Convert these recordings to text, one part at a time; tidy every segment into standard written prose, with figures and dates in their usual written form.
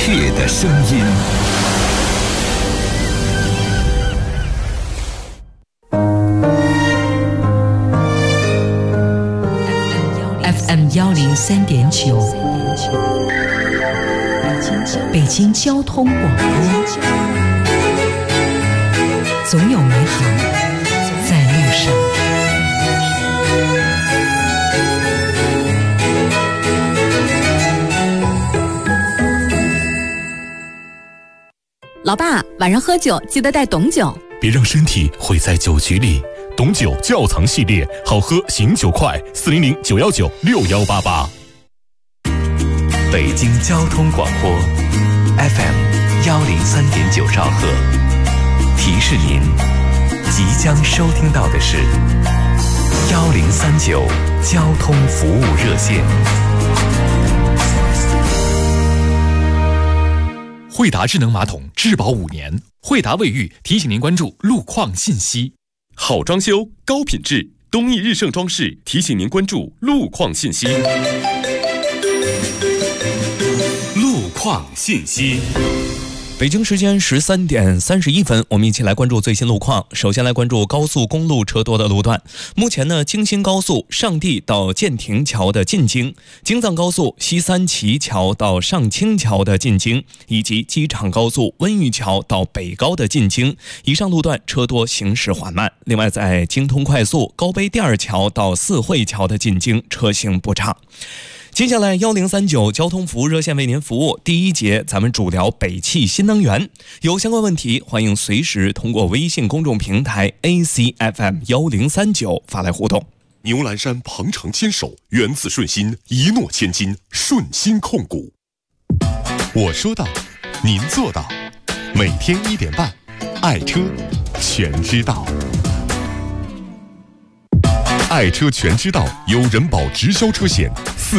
切的声音。 FM 103.9，北京交通广播，总有美好在路上。 老爸，晚上喝酒记得带董酒， 别让身体毁在酒局里。董酒窖藏系列，好喝醒酒快，400-919-6188。 北京交通广播 FM 103.9兆赫，提示您即将收听到的是1039交通服务热线。 惠达智能马桶质保5年，惠达卫浴提醒您关注路况信息。 好装修，高品质，东义日盛装饰提醒您关注路况信息。路况信息。 北京时间13点31分，我们一起来关注最新路况。首先来关注高速公路车多的路段。目前呢，京新高速上地到建亭桥的进京，京藏高速西三旗桥到上清桥的进京，以及机场高速温榆桥到北高的进京，以上路段车多，行驶缓慢。另外，在京通快速高碑店儿桥到四惠桥的进京，车行不畅。接下来1039交通服务热线为您服务。第一节咱们主聊北汽新能源，有相关问题欢迎随时通过微信公众平台 ACFM1039 发来互动。 牛栏山鹏程牵手，源自顺心，一诺千金，顺心控股。我说到，您做到。每天1点半，爱车全知道。爱车全知道由人保直销车险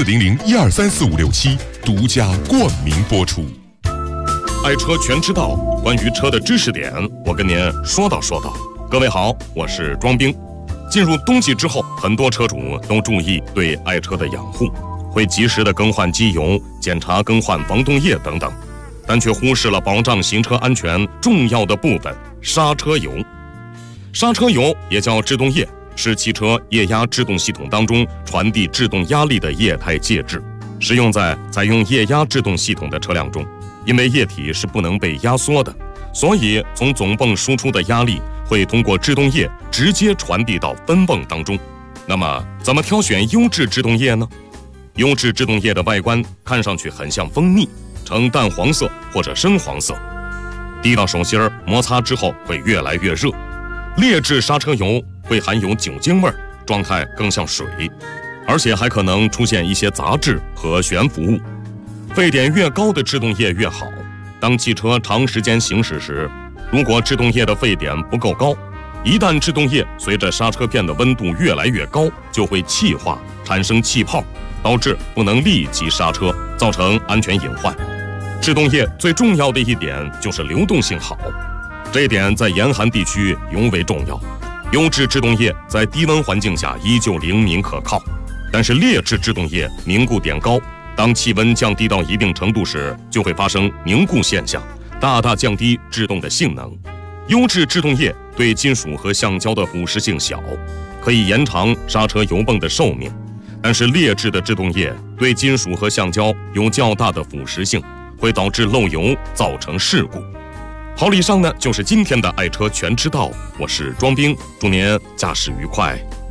400-1234567独家冠名播出。爱车全知道，关于车的知识点，我跟您说道。各位好，我是庄兵。进入冬季之后，很多车主都注意对爱车的养护，会及时的更换机油，检查更换防冻液等等，但却忽视了保障行车安全重要的部分——刹车油。刹车油也叫制动液，是汽车液压制动系统当中传递制动压力的液态介质，使用在采用液压制动系统的车辆中。因为液体是不能被压缩的，所以从总泵输出的压力会通过制动液直接传递到分泵当中。那么怎么挑选优质制动液呢？优质制动液的外观看上去很像蜂蜜，呈淡黄色或者深黄色，滴到手心摩擦之后会越来越热。劣质刹车油会含有酒精味，状态更像水，而且还可能出现一些杂质和悬浮物。沸点越高的制动液越好。当汽车长时间行驶时，如果制动液的沸点不够高，一旦制动液随着刹车片的温度越来越高，就会气化，产生气泡，导致不能立即刹车，造成安全隐患。制动液最重要的一点就是流动性好，这一点在严寒地区尤为重要。优质制动液在低温环境下依旧灵敏可靠，但是劣质制动液凝固点高，当气温降低到一定程度时，就会发生凝固现象，大大降低制动的性能。优质制动液对金属和橡胶的腐蚀性小，可以延长刹车油泵的寿命，但是劣质的制动液对金属和橡胶有较大的腐蚀性，会导致漏油，造成事故。好，以上呢就是今天的爱车全知道，我是庄兵，祝您驾驶愉快。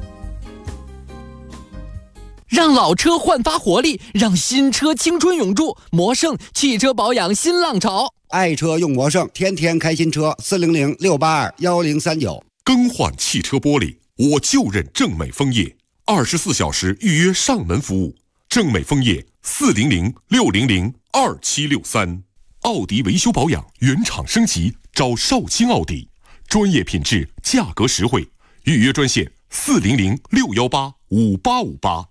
让老车焕发活力，让新车青春永驻。魔盛汽车保养新浪潮， 爱车用魔盛，天天开新车。400-682-1039。 更换汽车玻璃，我就认正美枫叶，24小时预约上门服务。正美枫叶400-600-2763。奥迪维修保养原厂升级，找绍兴奥迪，专业品质，价格实惠。预约专线400-618-5858。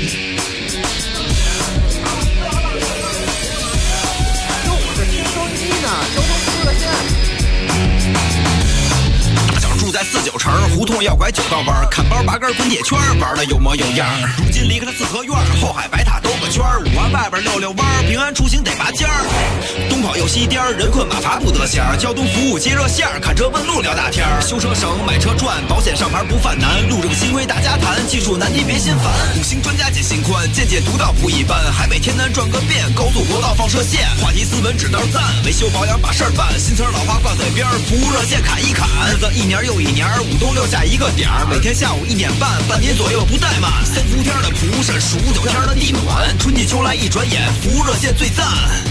住在49城，胡同要拐9道弯，看包8根滚铁圈，玩的有模有样。如今离开了四合院，后海白塔兜个圈，5环外边溜溜弯，平安出行得拔尖儿。 走西颠，人困马乏不得闲。交通服务接热线，看车问路聊大天。修车省，买车赚，保险上牌不犯难。路政新规大家谈，技术难题别心烦。五星专家解心宽，见解独到不一般。海北天南转个遍，高速国道放射线。话题斯文指道赞，维修保养把事儿办。新词老话挂嘴边，服务热线砍一砍。日子一年又一年，五东六下一个点儿。每天下午1点半，半年左右不怠慢。三伏天的蒲扇，数9天的地暖，春季秋来一转眼，服务热线最赞。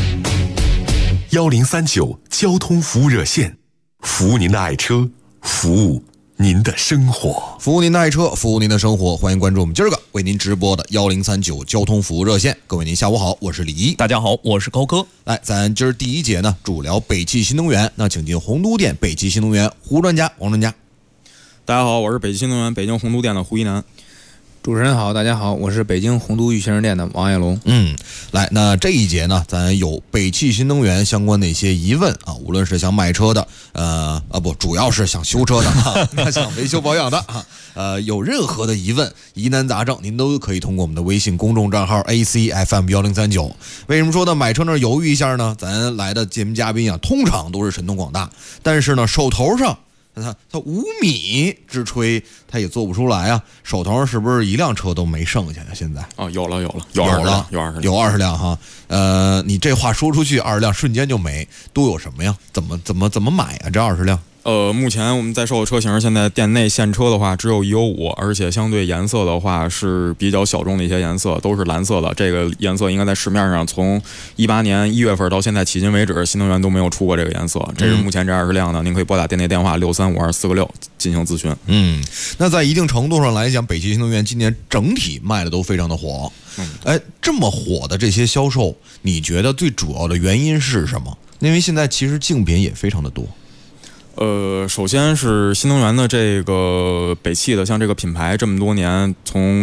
1039交通服务热线，服务您的爱车，服务您的生活， 服务您的爱车，服务您的生活。欢迎关注我们今儿个为您直播的1039交通服务热线。各位您下午好，我是李一。 大家好，我是高哥。 来，咱今儿第一节呢，主聊北汽新能源。那请进洪都店北汽新能源胡专家王专家。 大家好，我是北汽新能源北京洪都店的胡一楠。 主持人好，大家好，我是北京洪都裕先生店的王爱龙。 来，那这一节呢，咱有北汽新能源相关的一些疑问啊，无论是想买车的，主要是想修车的，想维修保养的有任何的疑问、疑难杂症，您都可以通过我们的微信公众账号 ACFM1039。为什么说呢？买车那儿犹豫一下呢？咱来的节目嘉宾啊，通常都是神通广大，但是呢，手头上。他5米之吹，他也做不出来啊！手头上是不是一辆车都没剩下呀？现在有了20 辆哈。你这话说出去，20辆瞬间就没，都有什么呀？怎么买啊？这20辆？ 目前我们在售的车型，现在店内现车的话只有195，而且相对颜色的话是比较小众的一些颜色，都是蓝色的。这个颜色应该在市面上从18年1月份到现在迄今为止，新能源都没有出过这个颜色。这是目前这20辆呢，您可以拨打店内电话6352446进行咨询。 那在一定程度上来讲，北汽新能源今年整体卖的都非常的火。这么火的这些销售，你觉得最主要的原因是什么？因为现在其实竞品也非常的多。 首先是新能源的这个北汽的，像这个品牌这么多年，从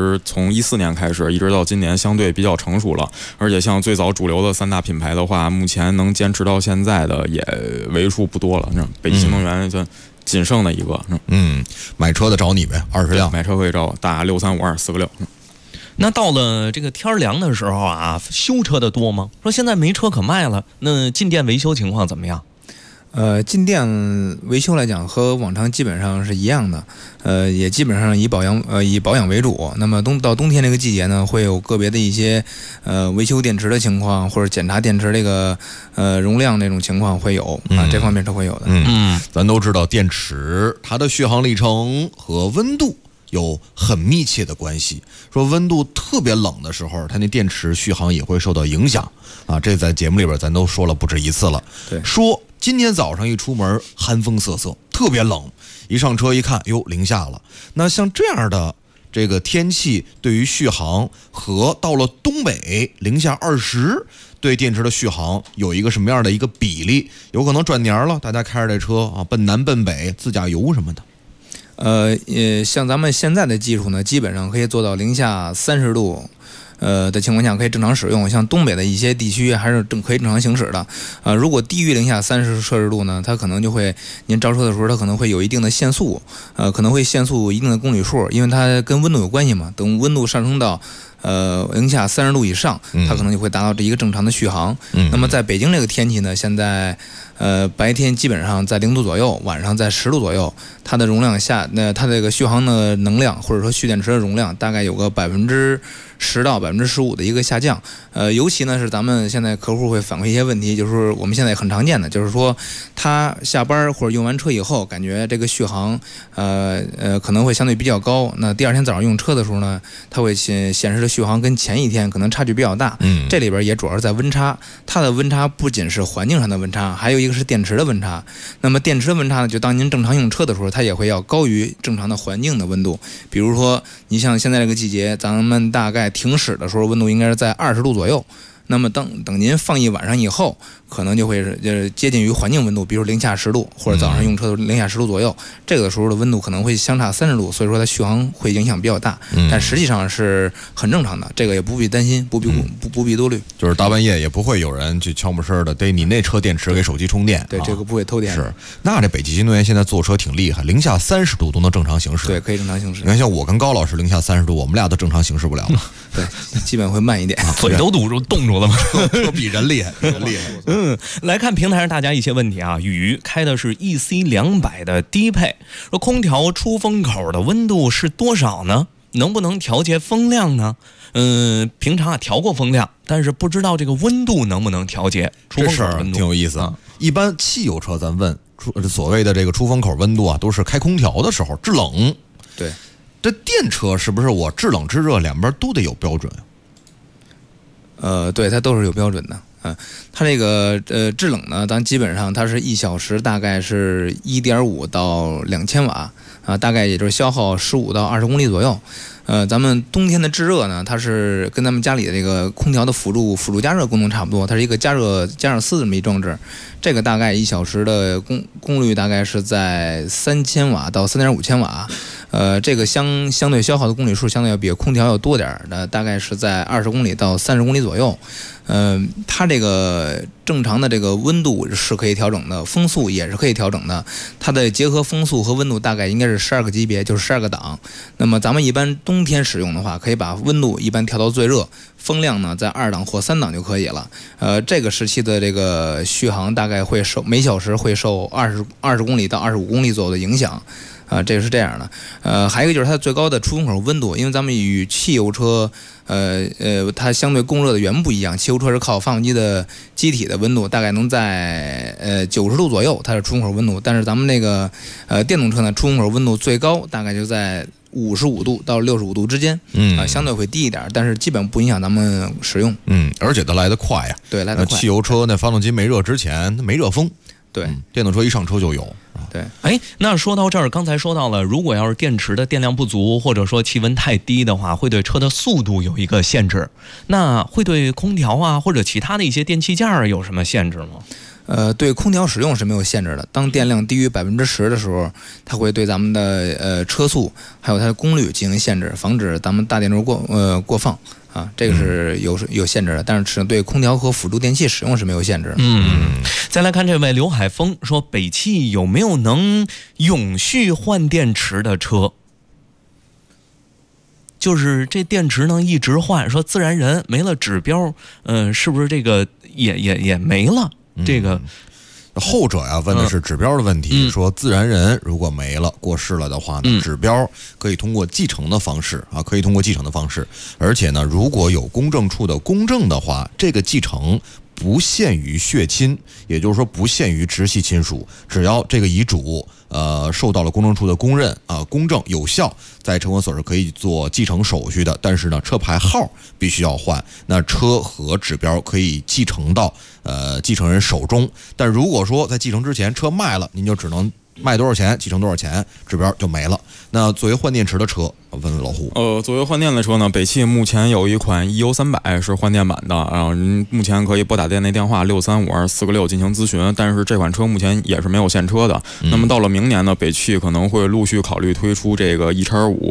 14年开始，一直到今年，相对比较成熟了。而且像最早主流的3大品牌的话，目前能坚持到现在的也为数不多了。北汽新能源就仅剩的一个。 买车的找你呗，20辆， 买车可以找我，打6352446。 那到了这个天凉的时候啊，修车的多吗？说现在没车可卖了，那进店维修情况怎么样？ 进店维修来讲和往常基本上是一样的，也基本上以保养为主。那么到冬天这个季节呢，会有个别的一些维修电池的情况，或者检查电池这个容量这种情况会有这方面是会有的。 咱都知道电池它的续航里程和温度有很密切的关系，说温度特别冷的时候，它那电池续航也会受到影响啊。这在节目里边咱都说了不止一次了。 对， 说今天早上一出门寒风瑟瑟，特别冷，一上车一看，哟，零下了。那像这样的这个天气，对于续航和到了东北零下20，对电池的续航有一个什么样的一个比例？有可能转年了，大家开着这车啊，奔南奔北自驾游什么的。 像咱们现在的技术呢，基本上可以做到零下30度。的情况下可以正常使用，像东北的一些地区还是可以正常行驶的。如果低于零下30摄氏度呢，它可能就会您招车的时候，它可能会有一定的限速，可能会限速一定的公里数，因为它跟温度有关系嘛。等温度上升到零下30度以上，它可能就会达到这一个正常的续航。那么在北京这个天气呢，现在白天基本上在0度左右，晚上在10度左右，它的容量它这个续航的能量或者说蓄电池的容量大概有个10%到15%的一个下降。尤其呢是咱们现在客户会反馈一些问题，就是我们现在很常见的，就是说他下班或者用完车以后，感觉这个续航可能会相对比较高。那第二天早上用车的时候呢，它会显示的续航跟前一天可能差距比较大。这里边也主要是在温差，它的温差不仅是环境上的温差，还有一个是电池的温差。那么电池的温差呢，就当您正常用车的时候，它也会要高于正常的环境的温度。比如说你像现在这个季节，咱们大概停驶的时候温度应该是在20度左右，那么等您放一晚上以后，可能就会是接近于环境温度，比如零下10度，或者早上用车的零下10度左右，这个时候的温度可能会相差30度，所以说它续航会影响比较大，但实际上是很正常的，这个也不必担心，不必多虑。 就是大半夜也不会有人去悄没声的逮你那车电池给手机充电， 对，这个不会偷电。 是，那这北汽新能源现在坐车挺厉害，零下30度都能正常行驶。 对，可以正常行驶。 你看像我跟高老师零下30度，我们俩都正常行驶不了了。 对，基本会慢一点， 嘴都堵住冻住足了吗？ 这比人厉害，比人厉害。 来看平台上大家一些问题啊。雨开的是 EC200的低配，说空调出风口的温度是多少呢？能不能调节风量呢？平常调过风量，但是不知道这个温度能不能调节。出风口温度挺有意思啊。一般汽油车咱问所谓的这个出风口温度啊，都是开空调的时候制冷。 对， 这电车是不是我制冷制热两边都得有标准？ 对，它都是有标准的。它这个制冷呢，咱基本上它是1小时大概是1.5到2千瓦啊，大概也就是消耗15到20公里左右。咱们冬天的制热呢，它是跟咱们家里的这个空调的辅助加热功能差不多，它是一个加热丝这么一装置。这个大概1小时的功率大概是在3千瓦到3.5千瓦。这个相对消耗的公里数相对要比空调要多点的，大概是在20公里到30公里左右。它这个正常的这个温度是可以调整的，风速也是可以调整的。它的结合风速和温度大概应该是12个级别，就是12个档。那么咱们一般冬天使用的话，可以把温度一般调到最热，风量呢在2档或3档就可以了。这个时期的这个续航大概会每小时会受20公里到25公里左右的影响。这个是这样的。还有一个就是它最高的出风口温度，因为咱们与汽油车它相对供热的源不一样，汽油车是靠发动机的机体的温度，大概能在90度左右，它是出风口温度。但是咱们那个电动车呢，出风口温度最高大概就在55度到65度之间，相对会低一点，但是基本不影响咱们使用。 而且它来得快呀。 对，来得快。 汽油车那发动机没热之前，它没热风。 对， 电动车一上车就有。 对， 那说到这儿，刚才说到了，如果要是电池的电量不足，或者说气温太低的话，会对车的速度有一个限制。那会对空调啊或者其他的一些电器件有什么限制吗？ 对空调使用是没有限制的。当电量低于10%的时候，它会对咱们的车速还有它的功率进行限制，防止咱们大电流过放。这个是有限制的，但是对空调和辅助电器使用是没有限制的。 再来看这位刘海峰说，北汽有没有能永续换电池的车？就是这电池能一直换，说自然人没了指标，是不是这个也没了？这个。 后者呀问的是指标的问题，说自然人如果没了过世了的话呢，指标可以通过继承的方式啊，而且呢，如果有公证处的公证的话，这个继承不限于血亲，也就是说不限于直系亲属，只要这个遗嘱受到了公证处的公认啊，公证有效，在车管所是可以做继承手续的。但是呢，车牌号必须要换，那车和指标可以继承到继承人手中。但如果说在继承之前车卖了，您就只能卖多少钱继承多少钱，指标就没了。那作为换电池的车，问问老胡。 作为换电的车呢，北汽目前有一款 EU300是换电版的，然后您目前可以拨打店内电话6352446进行咨询，但是这款车目前也是没有现车的。那么到了明年呢，北汽可能会陆续考虑推出这个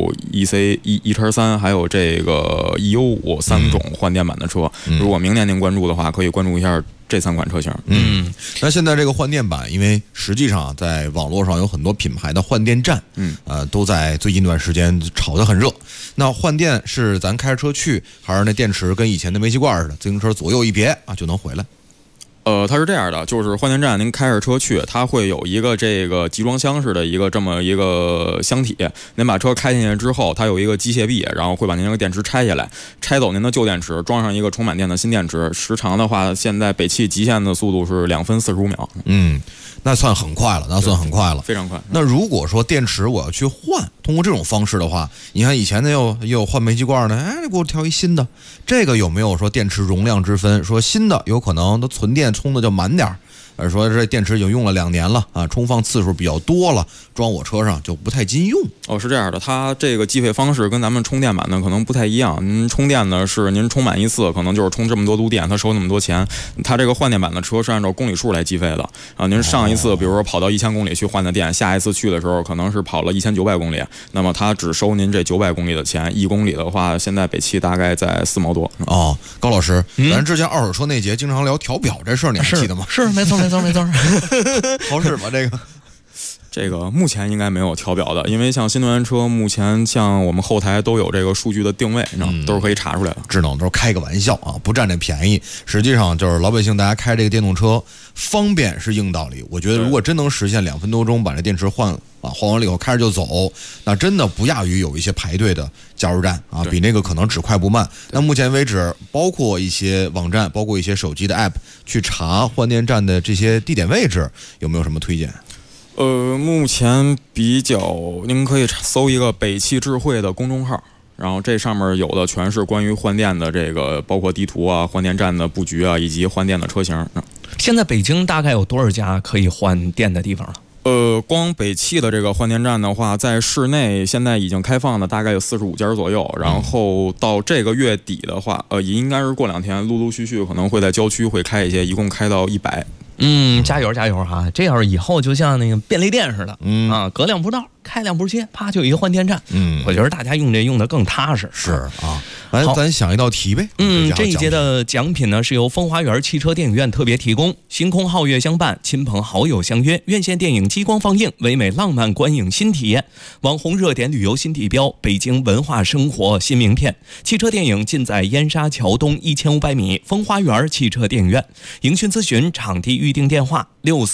E-5、E-3还有这个 EU5 3种换电版的车。如果明年您关注的话，可以关注一下这3款车型。 那现在这个换电版，因为实际上在网络上有很多品牌的换电站，都在最近一段时间炒得很热。那换电是咱开着车去，还是那电池跟以前的煤气罐似的，自行车左右一别就能回来？ 它是这样的，就是换电站您开着车去，它会有一个这个集装箱式的这么一个箱体，您把车开进去之后，它有一个机械臂，然后会把您这个电池拆下来，拆走您的旧电池，装上一个充满电的新电池。时长的话，现在北汽极限的速度是2分45秒。 那算很快了， 非常快。 那如果说电池我要去换，通过这种方式的话，你看以前的也有换煤气罐的，给我调一新的，这个有没有说电池容量之分？说新的有可能它存电充的就满点儿，而说这电池已经用了2年了啊，充放次数比较多了，装我车上就不太禁用。 是这样的，它这个计费方式跟咱们充电版呢可能不太一样。您充电呢是您充满一次，可能就是充这么多度电，它收那么多钱。它这个换电版的车是按照公里数来计费的啊。您上一次比如说跑到1000公里去换的电，下一次去的时候可能是跑了1900公里，那么它只收您这900公里的钱，1公里的话，现在北汽大概在4毛多。 高老师，咱之前二手车那节经常聊调表这事儿，你还记得吗？ 是没错。 好使吗？这个这个目前应该没有调表的，因为像新能源车目前像我们后台都有这个数据的定位，都是可以查出来的。 智能都是开个玩笑啊，不占这便宜。实际上就是老百姓大家开这个电动车方便是硬道理。我觉得如果真能实现2分多钟把这电池换完了以后开着就走，那真的不亚于有一些排队的加油站啊，比那个可能只快不慢。那目前为止，包括一些网站，包括一些手机的 app 去查换电站的这些地点位置，有没有什么推荐？ 目前比较，您可以搜一个北汽智慧的公众号，然后这上面有的全是关于换电的这个，包括地图啊、换电站的布局啊，以及换电的车型。 现在北京大概有多少家可以换电的地方了？ 光北汽的这个换电站的话，在市内现在已经开放的大概有45家左右，然后到这个月底的话，应该是过2天，陆陆续续可能会在郊区会开一些，一共开到100。 加油加油哈！这要是以后就像那个便利店似的，隔2步道开2步街，啪就有一个换电站。我觉得大家用得更踏实。 是啊，咱想一道题呗。 这一节的奖品呢是由风华园汽车电影院特别提供，星空皓月相伴，亲朋好友相约，院线电影激光放映，唯美浪漫观影新体验，网红热点旅游新地标，北京文化生活新名片。汽车电影尽在燕莎桥东1500米风华园汽车电影院。营讯咨询场地预订电话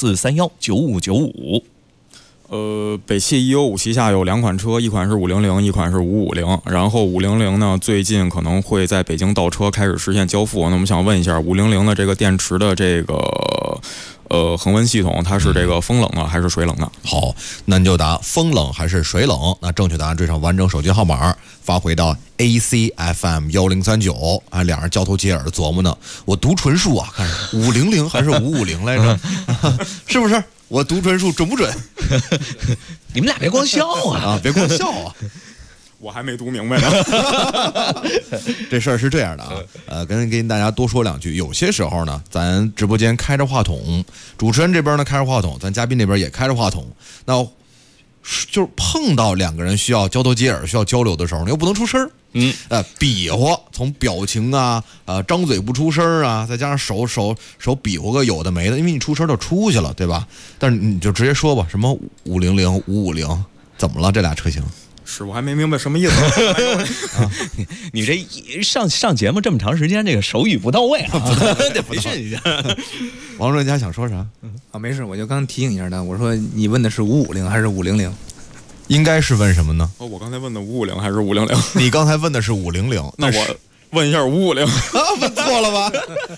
64319595。 北汽195旗下有2款车，一款是500，一款是550。然后500呢，最近可能会在北京倒车开始实现交付。那我们想问一下，500的这个电池的这个恒温系统，它是这个风冷啊还是水冷啊？ 好，那你就答风冷还是水冷。那正确答案追上完整手机号码，发回到 ACFM 1039。俩人交头接耳琢磨呢，我读纯数啊，看500还是550来着？是不是？我读纯数准不准？ 你们俩别光笑啊！ 别光笑啊！ 我还没读明白呢。 这事儿是这样的啊，跟大家多说2句。有些时候呢，咱直播间开着话筒，主持人这边呢开着话筒，咱嘉宾那边也开着话筒，那就是碰到2个人需要交头接耳、需要交流的时候，你又不能出声。比划，从表情啊，张嘴不出声啊，再加上手比划个有的没的，因为你出声就出去了，对吧？但是你就直接说吧，什么500、550，怎么了？这俩车型？ 是我还没明白什么意思。 你这上节目这么长时间，这个手语不到位啊，得培训一下。 王专家想说啥？ 没事，我就刚提醒一下他，我说你问的是550还是500？ 应该是问什么呢？ 我刚才问的550还是500？ 你刚才问的是500， 那我问一下550。 问错了吧？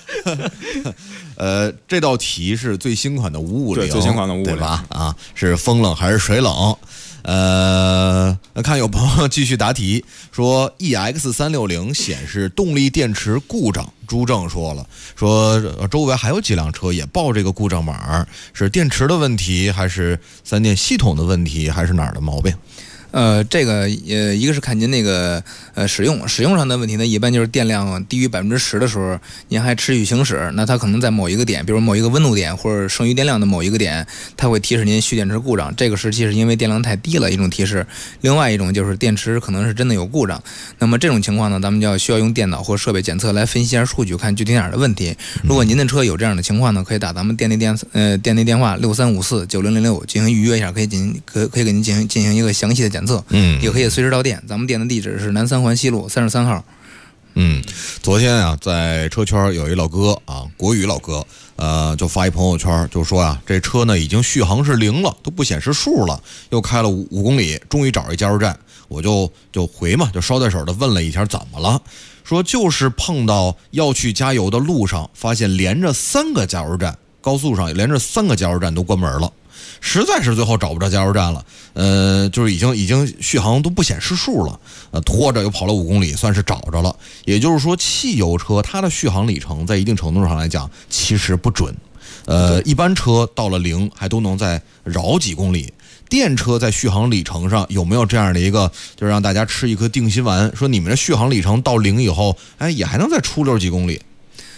这道题是最新款的550， 对，最新款的550， 对吧？是风冷还是水冷？看有朋友继续答题，说 EX360 显示动力电池故障。朱正说了，说周围还有几辆车也报这个故障码，是电池的问题，还是3电系统的问题，还是哪儿的毛病？ 这个一个是看您那个使用上的问题呢，一般就是电量低于10%的时候，您还持续行驶，那它可能在某一个点，比如某一个温度点或者剩余电量的某一个点，它会提示您蓄电池故障。这个时期是因为电量太低了一种提示，另外一种就是电池可能是真的有故障。那么这种情况呢，咱们就需要用电脑或设备检测来分析一下数据，看具体哪儿的问题。如果您的车有这样的情况呢，可以打咱们店内电话63549006进行预约一下，可以给您进行一个详细的检测。也可以随时到店。咱们店的地址是南3环西路33号。 昨天啊，在车圈有一老哥啊，国语老哥，就发一朋友圈，就说啊，这车呢已经续航是0了，都不显示数了，又开了5公里，终于找一加油站，我就回嘛，就捎带手的问了一下怎么了，说就是碰到要去加油的路上，发现连着3个加油站，高速上连着3个加油站都关门了。实在是最后找不着加油站了，就是已经续航都不显示数了，拖着又跑了5公里，算是找着了。也就是说，汽油车它的续航里程在一定程度上来讲其实不准，一般车到了0还都能再绕几公里。电车在续航里程上有没有这样的一个，就是让大家吃一颗定心丸，说你们的续航里程到0以后，也还能再出溜几公里？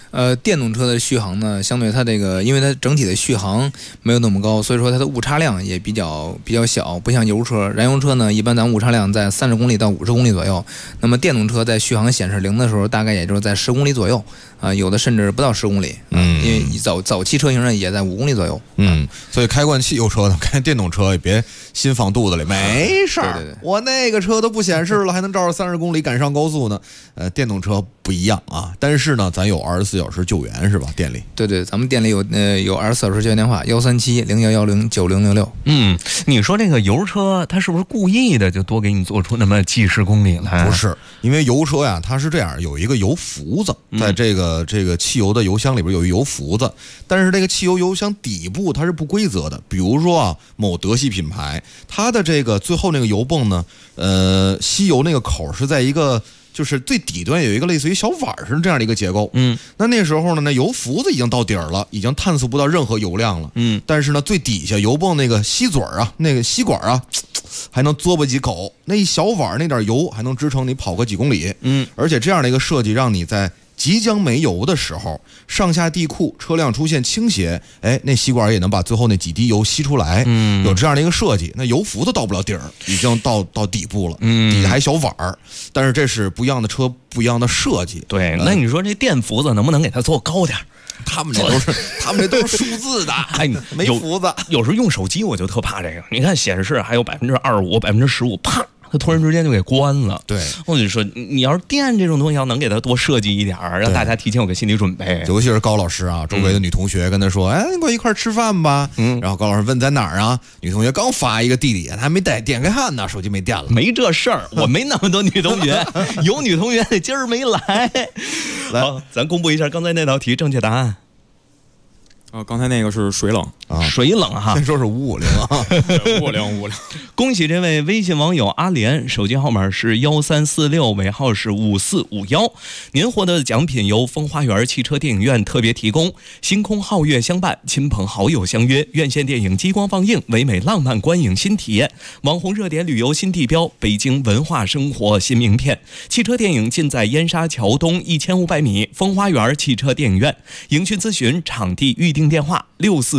电动车的续航呢，相对它这个，因为它整体的续航没有那么高，所以说它的误差量也比较小，不像油车。燃油车呢，一般咱误差量在30公里到50公里左右。那么电动车在续航显示0的时候，大概也就是在10公里左右啊，有的甚至不到10公里。因为早期车型呢也在5公里左右。 所以开惯汽油车呢，开电动车也别心放肚子里，没事儿。 对， 我那个车都不显示了，还能照着30公里赶上高速呢。电动车不一样啊，但是呢，咱有24小时救援是吧？店里对，咱们店里有24小时救援电话137-0110-9066。 你说这个油车它是不是故意的就多给你做出那么几十公里来？ 不是，因为油车呀，它是这样，有一个油浮子，在这个汽油的油箱里边有一油浮子，但是这个汽油油箱底部它是不规则的。比如说啊，某德系品牌，它的这个最后那个油泵呢，吸油那个口是在一个。就是最底端有一个类似于小碗似的这样的一个结构，那时候呢，那油浮子已经到底儿了，已经探测不到任何油量了，但是呢，最底下油泵那个吸嘴啊，那个吸管啊，还能嘬吧几口，那一小碗那点油还能支撑你跑个几公里，而且这样的一个设计，让你在即将没油的时候，上下地库车辆出现倾斜，那吸管也能把最后那几滴油吸出来，有这样的一个设计，那油浮子到不了底儿，已经到底部了，底下还小碗儿，但是这是不一样的车不一样的设计。 对，那你说这电浮子能不能给它做高点？ 他们这都是数字的，没浮子。 有时候用手机我就特怕这个，你看显示还有25%、15%，啪。它突然之间就给关了。 对， 我就说，你要是电这种东西，要能给它多设计一点，让大家提前有个心理准备。 尤其是高老师啊，周围的女同学跟他说：“你跟我一块吃饭吧。”然后高老师问在哪儿啊？女同学刚发一个地理，他还没带点开看呢，手机没电了。 没这事儿，我没那么多女同学，有女同学今儿没来。好，咱公布一下刚才那道题正确答案。 刚才那个是水冷啊，水冷哈。 先说是550啊 ，550。 恭喜这位微信网友阿莲，手机号码是1346，尾号是5451。您获得的奖品由风花园汽车电影院特别提供，星空皓月相伴，亲朋好友相约，院线电影激光放映，唯美浪漫观影新体验，网红热点旅游新地标，北京文化生活新名片。汽车电影尽在燕莎桥东1500米风花园汽车电影院。营讯咨询场地预订电话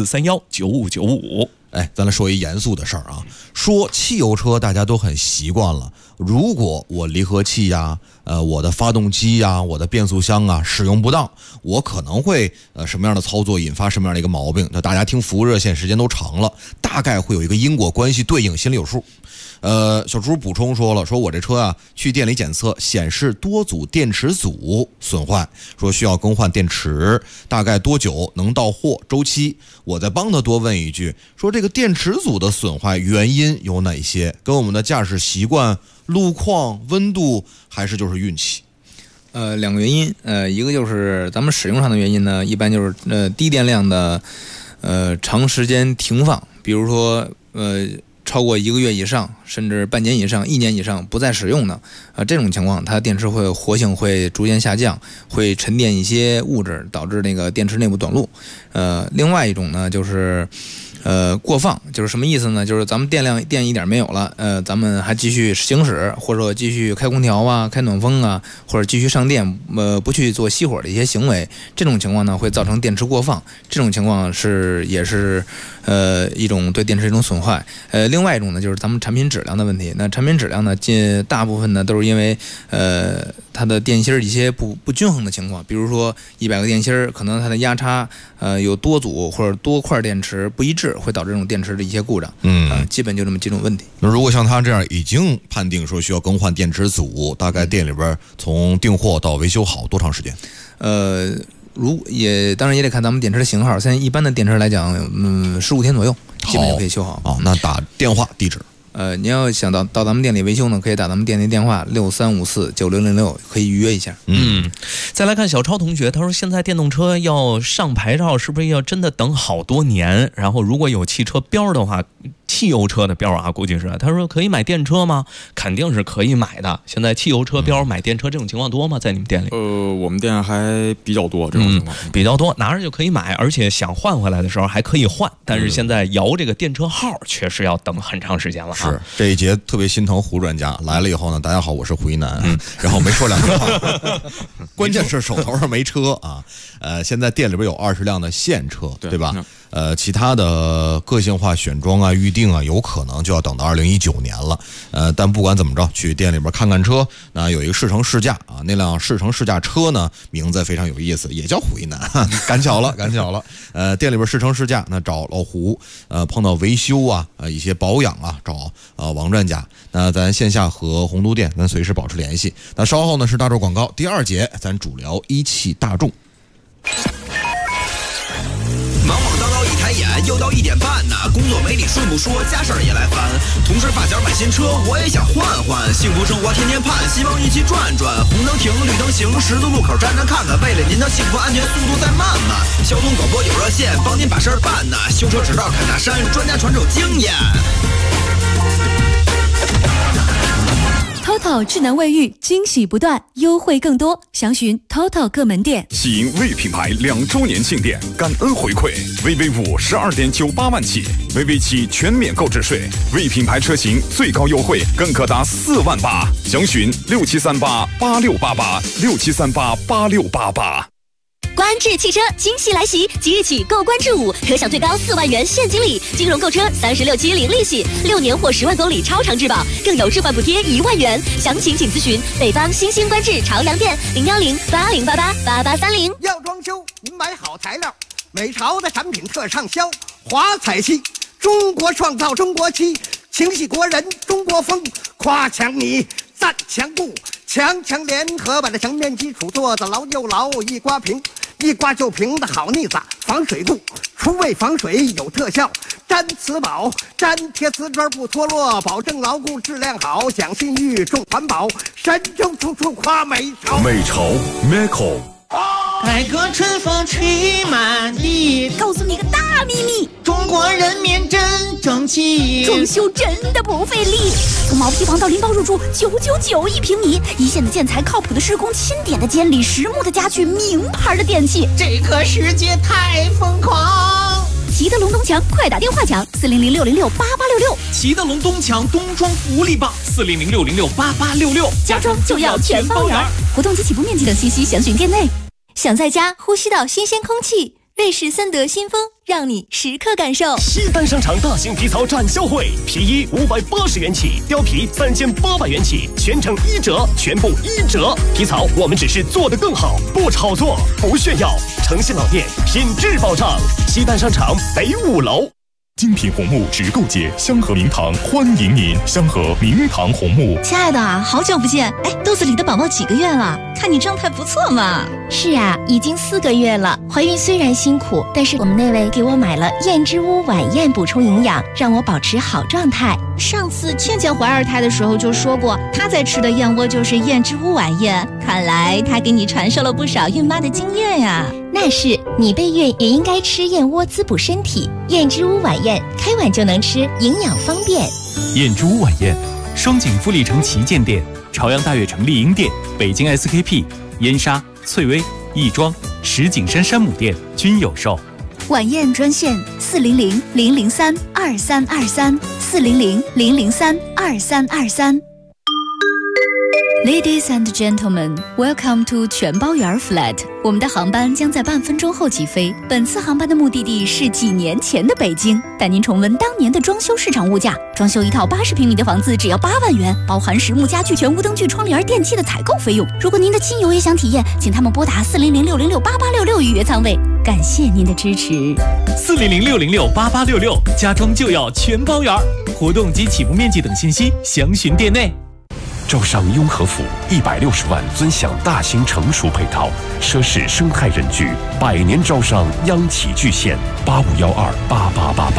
6431959595。 咱来说一严肃的事儿啊，说汽油车大家都很习惯了，如果我离合器呀、我的发动机呀、我的变速箱啊使用不当，我可能会什么样的操作引发什么样的一个毛病？那大家听服务热线时间都长了，大概会有一个因果关系对应，心里有数。小朱补充说了，说我这车啊去店里检测显示多组电池组损坏，说需要更换电池，大概多久能到货？周期？我再帮他多问一句，说这个电池组的损坏原因有哪些？跟我们的驾驶习惯、路况、温度，还是就是运气？ 两个原因，一个就是咱们使用上的原因呢，一般就是低电量的长时间停放，比如说超过1个月以上，甚至半年以上、1年以上不再使用的这种情况，它电池活性会逐渐下降，会沉淀一些物质，导致那个电池内部短路。另外一种呢就是过放，就是什么意思呢？就是咱们电一点没有了，咱们还继续行驶，或者说继续开空调啊、开暖风啊，或者继续上电，不去做熄火的一些行为，这种情况呢会造成电池过放，这种情况也是一种对电池一种损坏。另外一种呢就是咱们产品质量的问题。那产品质量呢，大部分呢都是因为它的电芯一些不均衡的情况，比如说100个电芯，可能它的压差有多组或者多块电池不一致，会导致这种电池的一些故障。基本就这么几种问题。 那如果像他这样已经判定说需要更换电池组，大概店里边从订货到维修好多长时间？ 当然也得看咱们电池的型号。现在一般的电池来讲，15天左右基本就可以修好。 那打电话地址。 您要想到咱们店里维修呢，可以打咱们店内电话63549006，可以预约一下。 再来看小超同学，他说现在电动车要上牌照，是不是要真的等好多年？然后如果有汽车标的话， 汽油车的标啊，估计是他说可以买电车吗？肯定是可以买的。现在汽油车标买电车这种情况多吗？在你们店里？ 我们店还比较多这种情况， 比较多，拿着就可以买，而且想换回来的时候还可以换。但是现在摇这个电车号确实要等很长时间了。 是这一节特别心疼胡专家来了以后呢，大家好，我是胡一楠，然后没说两句话，关键是手头上没车啊。现在店里边有20辆的现车，对吧？其他的个性化选装啊、预定啊，有可能就要等到2019年了。但不管怎么着，去店里边看看车，那有一个试乘试驾啊，那辆试乘试驾车呢，名字非常有意思，也叫胡一楠，赶巧了，赶巧了。店里边试乘试驾，那找老胡，碰到维修啊，一些保养啊，找王专家。那咱线下和洪都店，咱随时保持联系。那稍后呢是大众广告，第2节咱主聊一汽大众。 忙忙叨叨一抬眼，又到1点半呐，工作没理顺不说，家事儿也来烦。同事发小买新车，我也想换换，幸福生活天天盼，希望一起转转。红灯停，绿灯行，十字路口站站看看，为了您的幸福安全，速度再慢慢。交通广播有热线，帮您把事儿办呐。修车指导侃大山，专家传授经验。 TOTO 智能卫浴，惊喜不断，优惠更多，详询 TOTO 各门店。 喜迎卫品牌2周年庆典，感恩回馈，VV5 12.98万起，VV7全免购置税，卫品牌车型最高优惠更可达4万8，详询67388688，67388688。 观致汽车惊喜来袭，即日起购观致5，可享最高4万元现金礼，金融购车36期零利息，6年或10万公里超长质保，更有置换补贴1万元。详情请咨询北方新兴观致朝阳店01080888830。 要装修，您买好材料，美潮的产品特畅销，华彩漆，中国创造中国漆，情系国人中国风，夸墙泥，赞墙布。强联合把这墙面基础做得牢又牢，一刮平，一刮就平的好腻子，防水固，除味防水有特效，粘瓷宝，粘贴瓷砖不脱落，保证牢固质量好，讲信誉重环保，神州处处夸美潮。 美潮 Meco。 改革春风吹满地， 告诉你个大秘密， 中国人民真争气， 装修真的不费力。从毛坯房到拎包入住，999一平米，一线的建材，靠谱的施工，钦点的监理，实木的家具，名牌的电器， 这个世界太疯狂。 齐德龙东墙，快打电话抢400-606-8866。 齐德龙东墙冬装福利棒400-606-8866， 家装就要全包圆。活动及起步面积等信息详询店内。想在家呼吸到新鲜空气，瑞士森德新风让你时刻感受。 西单商场大型皮草展销会，皮衣580元起，貂皮3800元起，全程1折，全部1折。皮草我们只是做得更好，不炒作，不炫耀，诚信老店，品质保障。西单商场北5楼。 精品红木直购节，香河明堂欢迎您！香河明堂红木， 亲爱的，好久不见！哎，肚子里的宝宝几个月了？看你状态不错嘛。 是啊，已经4个月了。怀孕虽然辛苦，但是我们那位给我买了燕之屋晚宴补充营养，让我保持好状态。 上次倩倩怀2胎的时候就说过，她在吃的燕窝就是燕之屋晚宴。看来她给你传授了不少孕妈的经验呀。 那是，你备孕也应该吃燕窝滋补身体。燕之屋晚宴，开碗就能吃，营养方便。 燕之屋晚宴，双井富力城旗舰店、朝阳大悦城丽婴店、北京 SKP、燕莎、翠微、亦庄、石景山山姆店均有售。 晚宴专线400-003-2323，400-003-2323。Ladies and gentlemen, welcome to 全包圆 flat。我们的航班将在半分钟后起飞。本次航班的目的地是几年前的北京，带您重温当年的装修市场物价。装修一套80平米的房子只要8万元，包含实木家具、全屋灯具、窗帘、电器的采购费用。如果您的亲友也想体验，请他们拨打400-606-8866预约仓位。感谢您的支持。 400-606-8866，家装就要全包圆。活动及起步面积等信息详询店内。 招商雍和府160万尊享大型成熟配套，奢侈生态人居，100年招商央企巨献，85128888。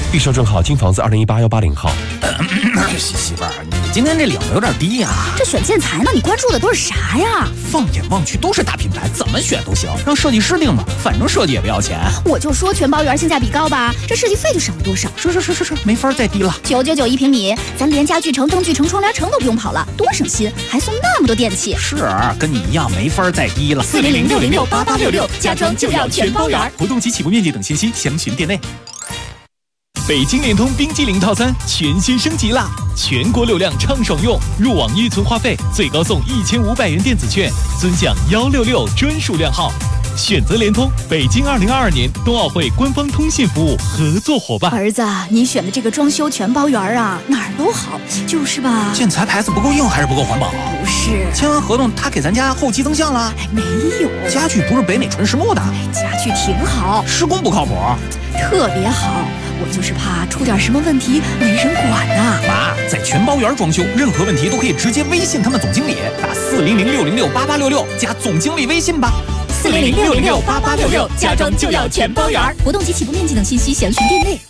预售正号金房子2018-180号。 媳妇儿，你今天这领子有点低呀。 这选建材呢，你关注的都是啥呀？ 放眼望去都是大品牌，怎么选都行，让设计师定吧，反正设计也不要钱。 我就说全包圆性价比高吧，这设计费就省了多少？ 是，没法再低了。 999一平米，咱连家具城、灯具城、窗帘城都不用跑了，多省心，还送那么多电器。 是，跟你一样没法再低了。 400-606-8866，家装就要全包圆。 活动及起步面积等信息详询店内。北京联通冰激凌套餐全新升级啦！全国流量畅爽用，入网预存话费最高送1500元电子券，尊享166专属量号。选择联通，北京2022年冬奥会官方通信服务合作伙伴。 儿子，你选的这个装修全包圆啊，哪儿都好，就是吧？ 建材牌子不够硬还是不够环保？ 不是， 签完合同他给咱家后期增项了？ 没有， 家具不是北美纯实木的。 家具挺好， 施工不靠谱， 特别好。我就是怕出点什么问题没人管呐。 妈，在全包圆装修，任何问题都可以直接微信他们总经理，打400-606-8866加总经理微信吧。 400-606-8866，家装就要全包圆。 活动及起步面积等信息详询店内。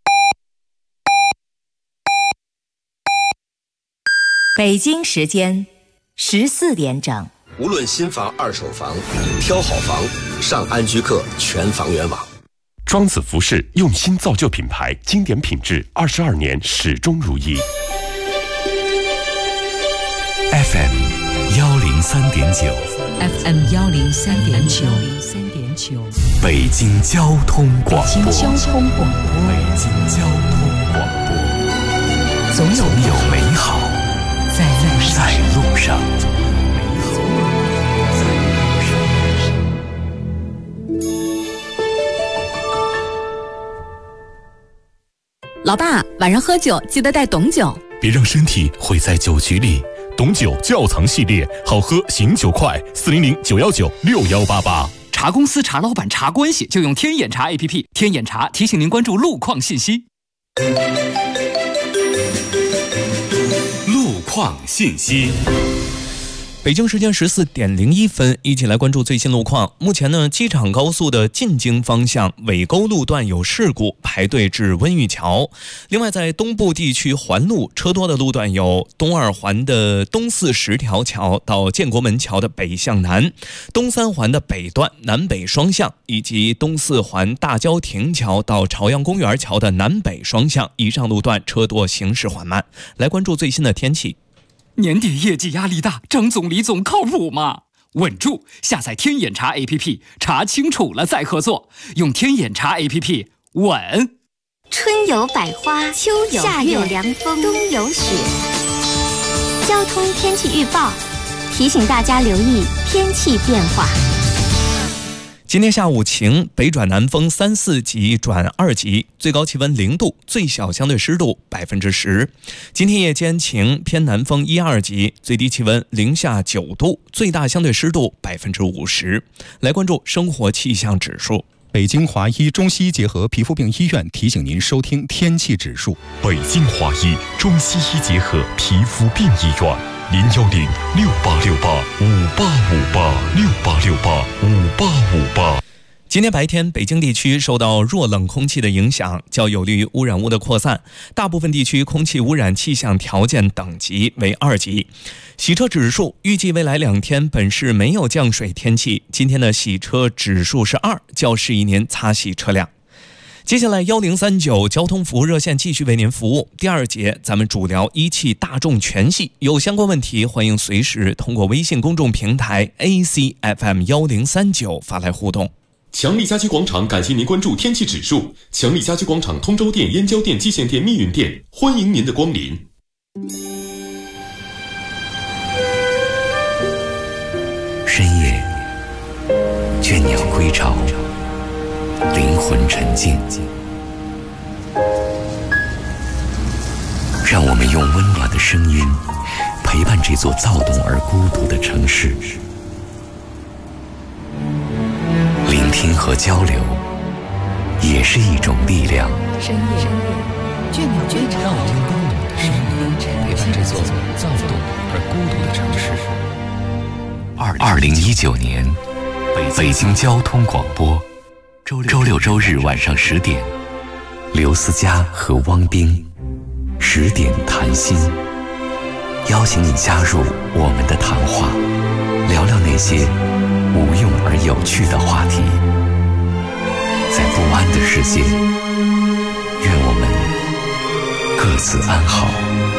北京时间14点整。 无论新房、二手房，挑好房上安居客全房源网。 庄子服饰用心造就品牌，经典品质，22年始终如一。 FM 103.9 FM 103.9 北京交通广播。 北京交通广播。总有美好在路上。 老爸，晚上喝酒记得带董酒， 别让身体毁在酒局里。董酒窖藏系列，好喝醒酒快，400-919-6188。 茶公司、茶老板、茶关系，就用天眼茶 APP。天眼茶提醒您关注路况信息。 路况信息。 北京时间14点01分，一起来关注最新路况。目前呢，机场高速的进京方向尾沟路段有事故，排队至温榆桥。另外，在东部地区环路车多的路段有东2环的东4十条桥到建国门桥的北向南，东3环的北段南北双向，以及东4环大郊亭桥到朝阳公园桥的南北双向。以上路段车多，行驶缓慢。来关注最新的天气。 年底业绩压力大，张总李总靠谱吗？稳住！下载天眼查 APP， 查清楚了再合作。用天眼查 APP， 稳。 春有百花，秋有夏有凉风，冬有雪。交通天气预报提醒大家留意天气变化。 今天下午晴，北转南风3、4级转2级，最高气温0度，最小相对湿度10%。今天夜间晴，偏南风1、2级，最低气温零下9度，最大相对湿度50%。来关注生活气象指数。 北京华医中西医结合皮肤病医院提醒您收听天气指数。 北京华医中西医结合皮肤病医院，010-6868-5858，6868-5858。 今天白天，北京地区受到弱冷空气的影响，较有利于污染物的扩散。大部分地区空气污染气象条件等级为2级。洗车指数预计未来2天本市没有降水天气，今天的洗车指数是2，较适宜您擦洗车辆。接下来1039交通服务热线继续为您服务。第2节咱们主聊一汽大众全系，有相关问题欢迎随时通过微信公众平台 ACFM1039 发来互动。 强力家居广场感谢您关注天气指数。强力家居广场通州店、燕郊店、蓟县店、密云店，欢迎您的光临。 深夜，倦鸟归巢，灵魂沉静，让我们用温暖的声音陪伴这座躁动而孤独的城市。聆听和交流也是一种力量。 深夜，倦鸟归巢，让我们用温暖的声音陪伴这座躁动而孤独的城市。 2019年，北京交通广播，周6周日晚上10点， 刘思佳和汪冰10点谈心，邀请你加入我们的谈话，聊聊那些无用而有趣的话题。在不安的世界，愿我们各自安好。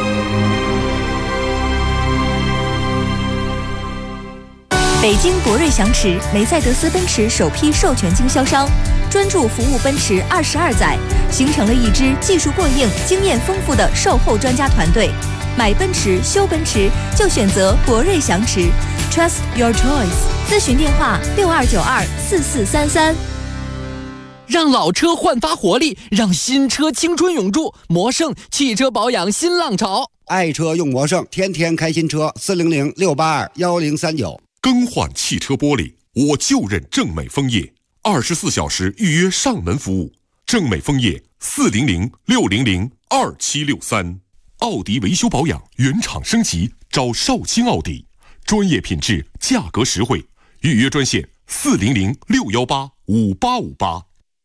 北京博瑞祥驰，梅赛德斯奔驰首批授权经销商，专注服务奔驰22载，形成了一支技术过硬、经验丰富的售后专家团队。买奔驰、修奔驰就选择博瑞祥驰 ，Trust your choice。咨询电话62924433。 让老车焕发活力，让新车青春永驻。魔胜汽车保养新浪潮， 爱车用魔胜，天天开新车。400-682-1039。 更换汽车玻璃，我就认正美枫叶，24小时预约上门服务。正美枫叶400-600-2763。奥迪维修保养原厂升级，找少卿奥迪，专业品质，价格实惠。预约专线400-618-5858。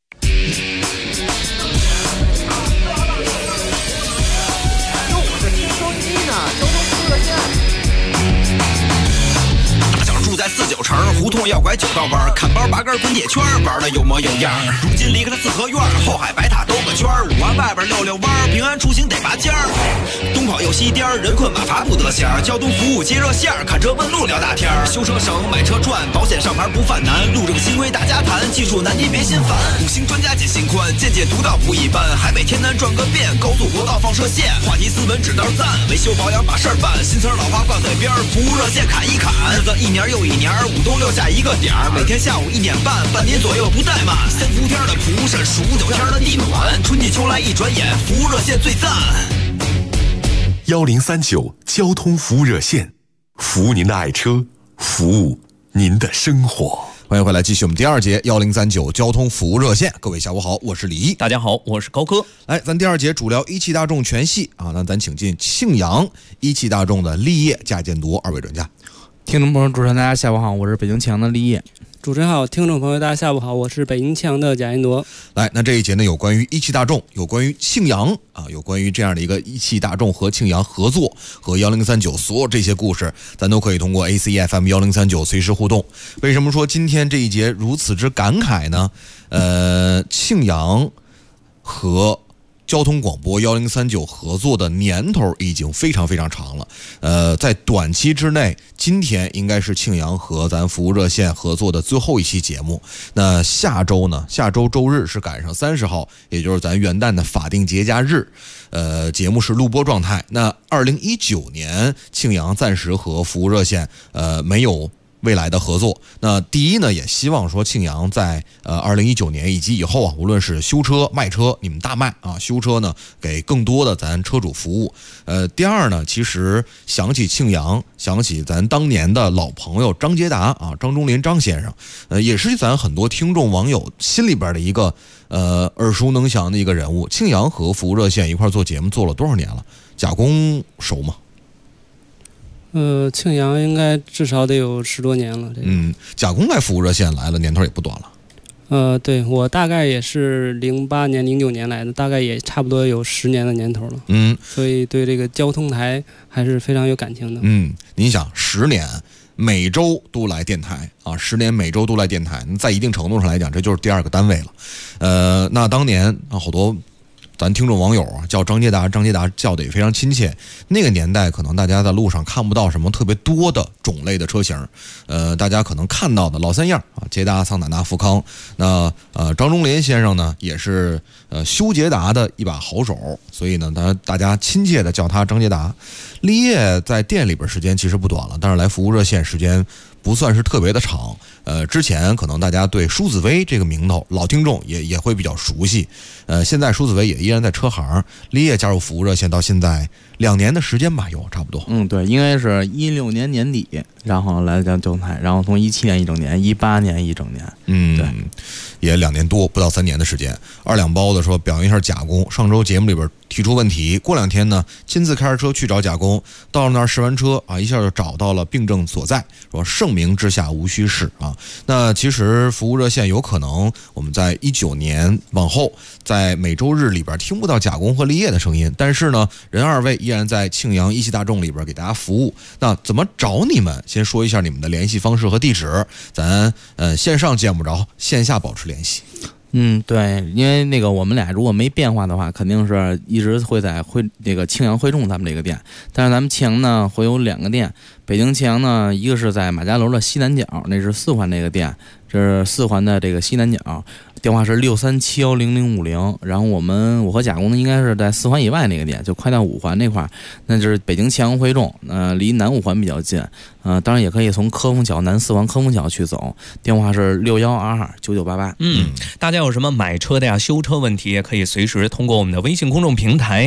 住在49城，胡同要拐9道弯，砍包拔根滚铁圈，玩的有模有样。如今离开了四合院，后海白塔兜个圈，5环外边溜溜弯，平安出行得拔尖儿。东跑又西颠，人困马乏不得闲，交通服务接热线，看车问路聊大天。修车省，买车赚，保险上牌不犯难，路正新规大家谈，技术难题别心烦。5星专家解心宽，见解独到不一般，海北天南转个遍，高速国道放射线，话题斯文指道赞，维修保养把事儿办，新词老话挂嘴边，服务热线砍一砍，日子一年又一年，5冬6夏一个点儿，每天下午1点半，半年左右不怠慢。3伏天的蒲扇，数9天的地暖，春季秋来一转眼，服务热线最赞。 1039交通服务热线，服务您的爱车，服务您的生活。 欢迎回来，继续我们第2节1039交通服务热线。各位下午好，我是李一。 大家好，我是高科。 来，咱第2节主聊一汽大众全系啊，那咱请进庆阳一汽大众的立业驾鉴铎2位专家。 听众朋友，主持人大家下午好，我是北京庆阳的立业。 主持人好，听众朋友大家下午好，我是北京庆阳的贾彦铎。 来，那这一节呢，有关于一汽大众，有关于庆阳啊，有关于这样的一个一汽大众和庆阳合作和1039所有这些故事，咱都可以通过 ACFM 1039随时互动。为什么说今天这一节如此之感慨呢？庆阳和交通广播1039合作的年头已经非常非常长了，在短期之内，今天应该是庆阳和咱服务热线合作的最后一期节目。那下周呢？下周周日是赶上30号，也就是咱元旦的法定节假日。节目是录播状态。那2019年，庆阳暂时和服务热线没有未来的合作。那第一呢，也希望说庆阳在2019年以及以后啊，无论是修车卖车，你们大卖啊，修车呢给更多的咱车主服务。第二呢，其实想起庆阳，想起咱当年的老朋友张捷达啊，张忠林张先生，也是咱很多听众网友心里边的一个耳熟能详的一个人物。庆阳和服务热线一块做节目做了多少年了？贾工熟吗？ 庆阳应该至少得有10多年了。 贾工来服务热线来了，年头也不短了。 对，我大概也是08年、09年来的，大概也差不多有10年的年头了。所以对这个交通台还是非常有感情的。 您想10年每周都来电台啊，10年每周都来电台，在一定程度上来讲，这就是第2个单位了。那当年啊，好多咱听众网友啊叫张捷达，张捷达叫的也非常亲切。那个年代可能大家在路上看不到什么特别多的种类的车型，大家可能看到的老3样啊，捷达、桑塔纳、富康。那张忠林先生呢，也是修捷达的一把好手，所以呢，大家亲切的叫他张捷达。立业在店里边时间其实不短了，但是来服务热线时间不算是特别的长。之前可能大家对舒子威这个名头，老听众也会比较熟悉。现在舒子威也依然在车行，立业加入服务热线到现在2年的时间吧，有差不多。 对，应该是16年年底，然后来讲交通台，然后从17年一整年，18年一整年。对， 也2年多，不到3年的时间。2两包子说表扬一下贾工，上周节目里边提出问题，过2天呢亲自开着车去找贾工，到了那儿试完车啊，一下就找到了病症所在，说盛名之下无虚事啊。 啊。那其实服务热线有可能我们在19年往后，在每周日里边听不到贾工和立业的声音，但是呢，人二位依然在庆阳一汽大众里边给大家服务。那怎么找你们？先说一下你们的联系方式和地址，咱线上见不着，线下保持联系。 对，因为那个我们俩如果没变化的话，肯定是一直会在那个庆阳汇众咱们这个店，但是咱们庆阳呢会有2个店，北京庆阳呢一个是在马家楼的西南角，那是4环那个店，这是4环的这个西南角，电话是63710050，然后我和贾工呢应该是在4环以外那个店，就快到5环那块儿，那就是北京庆阳汇众，离南5环比较近，当然也可以从科丰桥南4环科丰桥去走，电话是61229988。 大家有什么买车的呀、修车问题，也可以随时通过我们的微信公众平台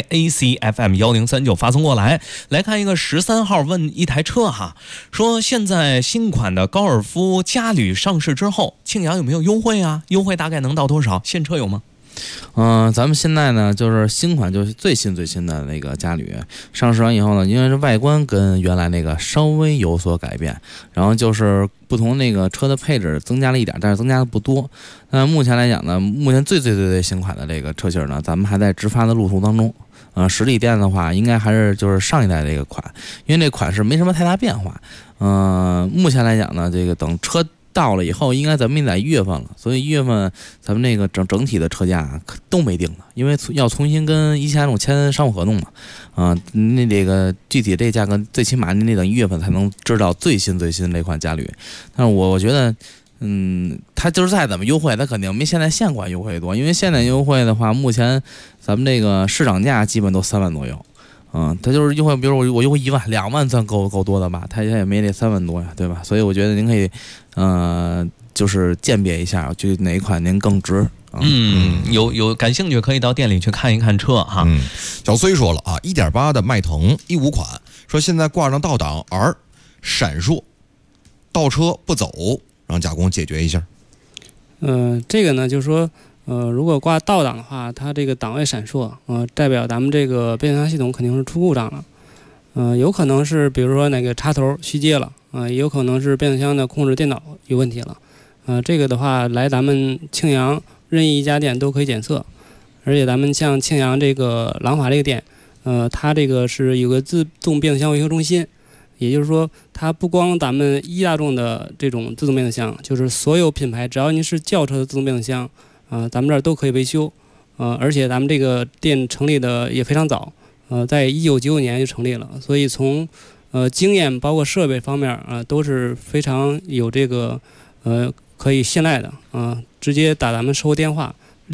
ACFM1039发送过来。来看一个13号问一台车哈，说现在新款的高尔夫嘉旅上市之后，庆阳有没有优惠啊？优惠大概能到多少？现车有吗？ 咱们现在呢，就是新款，就是最新的那个嘉旅上市完以后呢，因为是外观跟原来那个稍微有所改变，然后就是不同那个车的配置增加了一点，但是增加的不多。目前来讲呢，目前最新款的这个车型呢，咱们还在直发的路途当中。实体店的话，应该还是就是上一代这个款，因为这款式没什么太大变化。目前来讲呢，这个等车到了以后，应该咱们也在1月份了，所以1月份咱们那个整体的车价都没定呢，因为要重新跟一汽大众签商务合同嘛。那这个具体这价格，最起码你得等1月份才能知道最新这款嘉旅。但是我觉得，它就是再怎么优惠，它肯定没现在现款优惠多，因为现在优惠的话，目前咱们这个市场价基本都3万左右。它就是优惠，比如我优惠1万、2万算够多的吧，它也没这3万多呀，对吧？所以我觉得您可以，就是鉴别一下，就哪一款您更值。 有感兴趣可以到店里去看一看车哈。 小崔说了啊，1.8的迈腾15款，说现在挂上倒档而闪烁，倒车不走，让贾工解决一下。 这个呢，就是说。如果挂倒档的话，它这个档位闪烁，代表咱们这个变速箱系统肯定是出故障了。有可能是比如说哪个插头虚接了，也有可能是变速箱的控制电脑有问题了。这个的话，来咱们庆阳任意一家店都可以检测，而且咱们像庆阳这个廊坊这个店，它这个是有个自动变速箱维修中心，也就是说，它不光咱们一大众的这种自动变速箱，就是所有品牌只要您是轿车的自动变速箱。咱们这儿都可以维修，而且咱们这个店成立的也非常早，在1995年就成立了，所以从经验包括设备方面都是非常有这个可以信赖的直接打咱们售后电话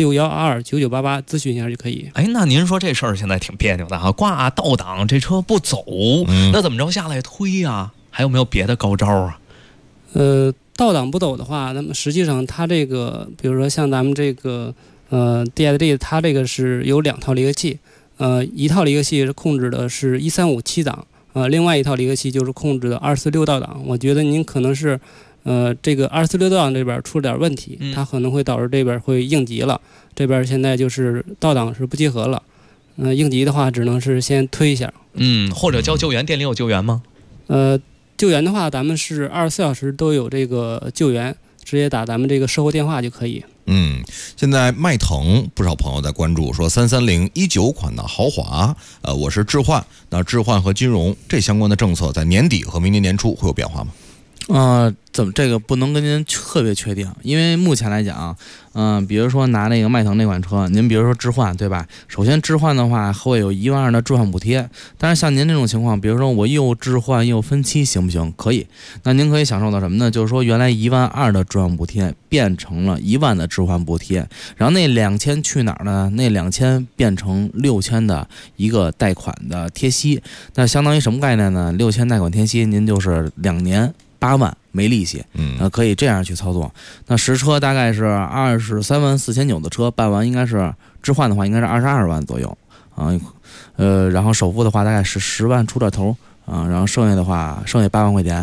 61229988咨询一下就可以。 那您说这事儿现在挺别扭的哈，挂倒档这车不走，那怎么着下来推呀？还有没有别的高招啊？ 倒档不走的话，那么实际上它这个，比如说像咱们这个DSG， 它这个是有2套离合器，一套离合器是控制的是135-7档，另外一套离合器就是控制的246倒档。我觉得您可能是这个246倒档这边出了点问题，它可能会导致这边会应急了，这边现在就是倒档是不结合了，应急的话只能是先推一下， 或者叫救援，店里有救援吗？ 救援的话，咱们是24小时都有这个救援，直接打咱们这个售后电话就可以。 现在迈腾不少朋友在关注，说33019款的豪华，我是置换，那置换和金融这相关的政策在年底和明年年初会有变化吗？ 怎么这个不能跟您特别确定，因为目前来讲，比如说拿那个迈腾那款车，您比如说置换，对吧？首先置换的话会有1万2的置换补贴，但是像您这种情况，比如说我又置换又分期，行不行？可以。那您可以享受到什么呢？就是说原来1万2的置换补贴变成了1万的置换补贴，然后那2000去哪儿呢？那2000变成6000的一个贷款的贴息，那相当于什么概念呢？6000贷款贴息，您就是2年8万没利息，可以这样去操作。那实车大概是23万4900的车，办完应该是置换的话，应该是22万左右然后首付的话大概是10万出点头然后剩下8万块钱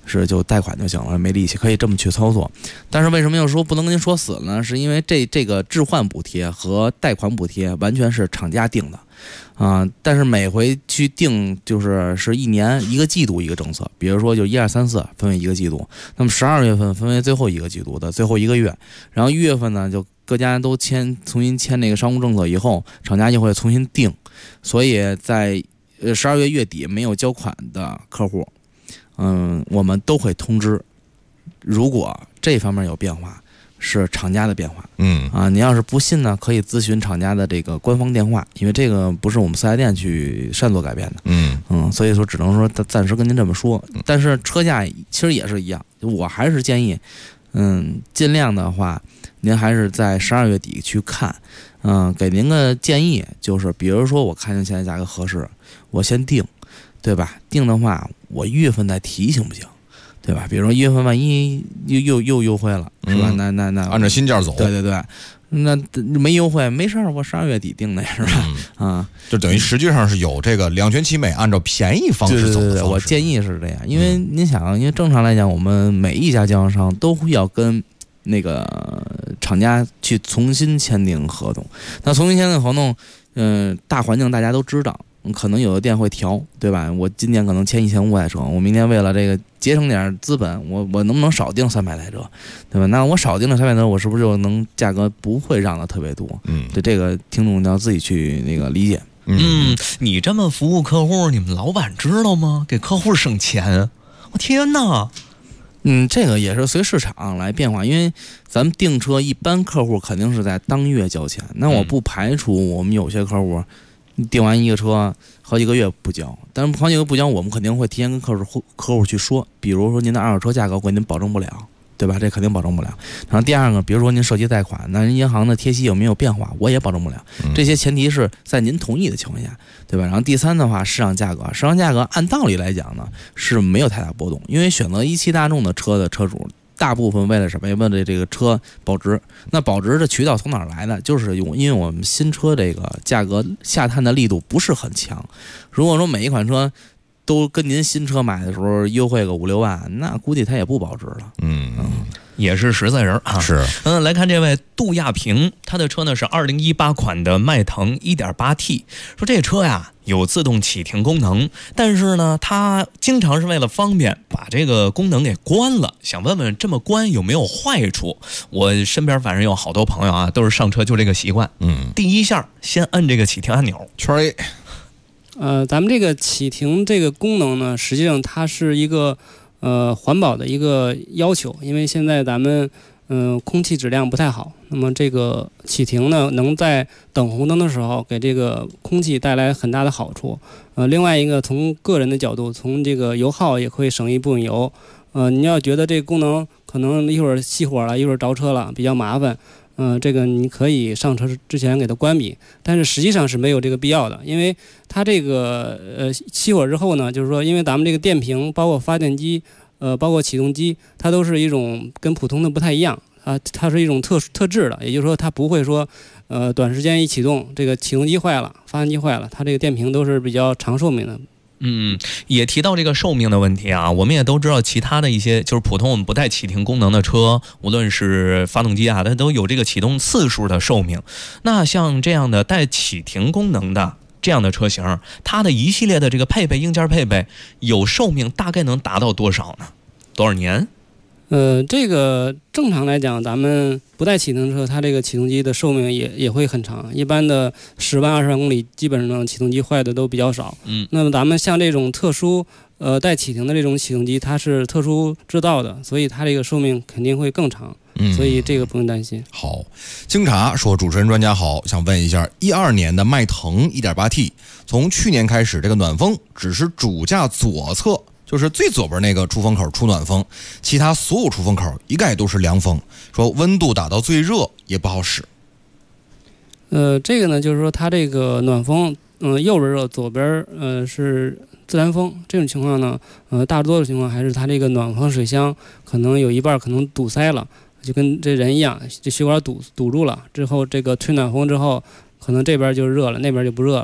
是就贷款就行了，没利息，可以这么去操作。但是为什么又说不能跟您说死了呢？是因为这个置换补贴和贷款补贴完全是厂家定的。但是每回去定是一年一个季度一个政策，比如说就1、2、3、4分为一个季度，那么12月份分为最后一个季度的最后一个月，然后1月份呢就各家都重新签那个商务政策以后，厂家就会重新定，所以在12月月底没有交款的客户，我们都会通知，如果这方面有变化。是厂家的变化，你要是不信呢，可以咨询厂家的这个官方电话，因为这个不是我们4S店去擅自改变的，所以说只能说暂时跟您这么说。但是车价其实也是一样，我还是建议，尽量的话，您还是在12月底去看，给您个建议，就是比如说我看见现在价格合适，我先定，对吧？定的话，我1月份再提行不行？对吧？比如说1月份万一又优惠了，是吧？那按照新价走。 对，那没优惠没事儿，我12月底定的是吧？ 就等于实际上是有这个两全其美，按照便宜方式走的方式。 对，我建议是这样，因为您想，因为正常来讲，我们每一家经销商都会要跟那个厂家去重新签订合同。那重新签订合同，大环境大家都知道。可能有的店会调，对吧？我今年可能签1500台车，我明年为了这个节省点资本，我能不能少订300台车，对吧？那我少订了300台车，我是不是就能价格不会让的特别多？对，这个听众要自己去那个理解。 你这么服务客户，你们老板知道吗？给客户省钱，我天哪！ 这个也是随市场来变化，因为咱们订车一般客户肯定是在当月交钱，那我不排除我们有些客户。订完一个车好几个月不交，但是好几个不交，我们肯定会提前跟客户去说，比如说您的二手车价格我给您保证不了，对吧？这肯定保证不了。然后第二个，比如说您涉及贷款，那人银行的贴息有没有变化，我也保证不了。这些前提是在您同意的情况下，对吧？然后第三的话，市场价格按道理来讲呢是没有太大波动，因为选择17大众的车的车主。大部分为了什么？为了这个车保值。那保值的渠道从哪儿来的？就是因为我们新车这个价格下探的力度不是很强。如果说每一款车都跟您新车买的时候优惠个5、6万，那估计它也不保值了。 也是实在人啊。 是。 来看这位杜亚平，他的车呢是2018款的迈腾 1.8T， 说这车呀有自动启停功能，但是呢他经常是为了方便把这个功能给关了，想问问这么关有没有坏处？我身边反正有好多朋友啊，都是上车就这个习惯，第一下先摁这个启停按钮， 圈 A。 咱们这个启停这个功能呢，实际上它是一个环保的一个要求，因为现在咱们空气质量不太好，那么这个启停呢，能在等红灯的时候给这个空气带来很大的好处。另外一个从个人的角度，从这个油耗也会省一部分油。你要觉得这个功能可能一会儿熄火了，一会儿着车了，比较麻烦。这个你可以上车之前给它关闭，但是实际上是没有这个必要的，因为它这个熄火之后呢，就是说，因为咱们这个电瓶包括发电机，包括启动机，它都是一种跟普通的不太一样啊，它是一种特制的，也就是说它不会说短时间一启动，这个启动机坏了，发电机坏了，它这个电瓶都是比较长寿命的。 也提到这个寿命的问题啊，我们也都知道其他的一些就是普通我们不带启停功能的车，无论是发动机啊，它都有这个启动次数的寿命。那像这样的带启停功能的这样的车型，它的一系列的这个配备硬件配备有寿命大概能达到多少呢？多少年？ 这个正常来讲，咱们不带启停车，它这个启动机的寿命也会很长。一般的10万、20万公里，基本上启动机坏的都比较少。那么咱们像这种特殊带启停的这种启动机，它是特殊制造的，所以它这个寿命肯定会更长。所以这个不用担心。 好，经查说主持人专家好，想问一下，12年的迈腾 1.8T， 从去年开始，这个暖风只是主驾左侧。就是最左边那个出风口出暖风，其他所有出风口一概都是凉风，说温度打到最热也不好使。 这个呢，就是说它这个暖风，右边热，左边是自然风。这种情况呢，大多数情况还是它这个暖风水箱可能有一半可能堵塞了，就跟这人一样，这血管堵住了之后，这个吹暖风之后，可能这边就热了，那边就不热了。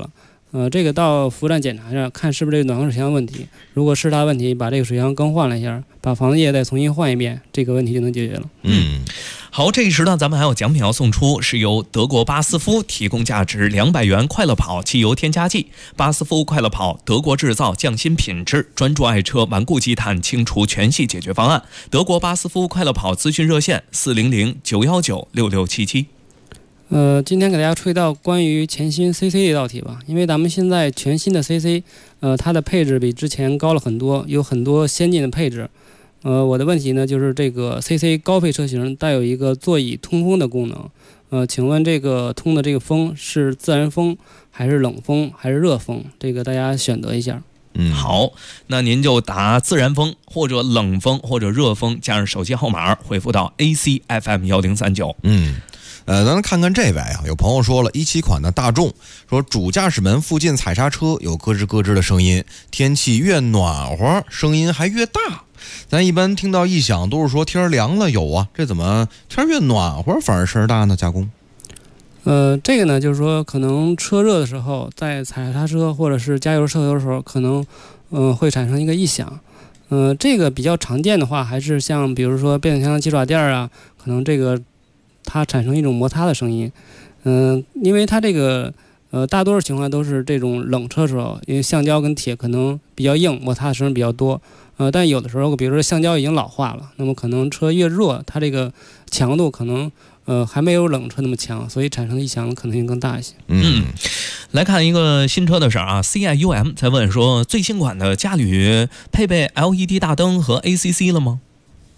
这个到服务站检查一下，看是不是这个暖风水箱问题。如果是它问题，把这个水箱更换了一下，把防冻液再重新换一遍，这个问题就能解决了。 好，这一时段咱们还有奖品要送出，是由德国巴斯夫提供价值200元快乐跑汽油添加剂。巴斯夫快乐跑，德国制造，匠心品质，专注爱车，顽固积碳，清除全系解决方案。德国巴斯夫快乐跑咨询热线400-919-6677。 今天给大家出一道关于全新 CC 的一道题吧，因为咱们现在全新的 CC，它的配置比之前高了很多，有很多先进的配置。我的问题呢，就是这个 CC 高配车型带有一个座椅通风的功能。请问这个通的这个风是自然风还是冷风还是热风？这个大家选择一下。 好，那您就打自然风或者冷风或者热风，加上手机号码回复到 ACFM1039。 咱看看这位啊，有朋友说了，17款的大众说主驾驶门附近踩刹车有咯吱咯吱的声音，天气越暖和声音还越大。咱一般听到异响都是说天凉了有啊，这怎么天越暖和反而声大呢？加工。 这个呢，就是说可能车热的时候，在踩刹车或者是加油摄油的时候，可能会产生一个异响。这个比较常见的话，还是像比如说变速箱鸡爪垫啊，可能这个它产生一种摩擦的声音。因为它这个大多数情况都是这种冷车时候，因为橡胶跟铁可能比较硬，摩擦的声比较多。但有的时候，比如说橡胶已经老化了，那么可能车越热，它这个强度可能还没有冷车那么强，所以产生的异响可能性更大一些。 来看一个新车的事儿啊 ，CIUM 在问说，最新款的嘉旅配备 LED 大灯和 ACC 了吗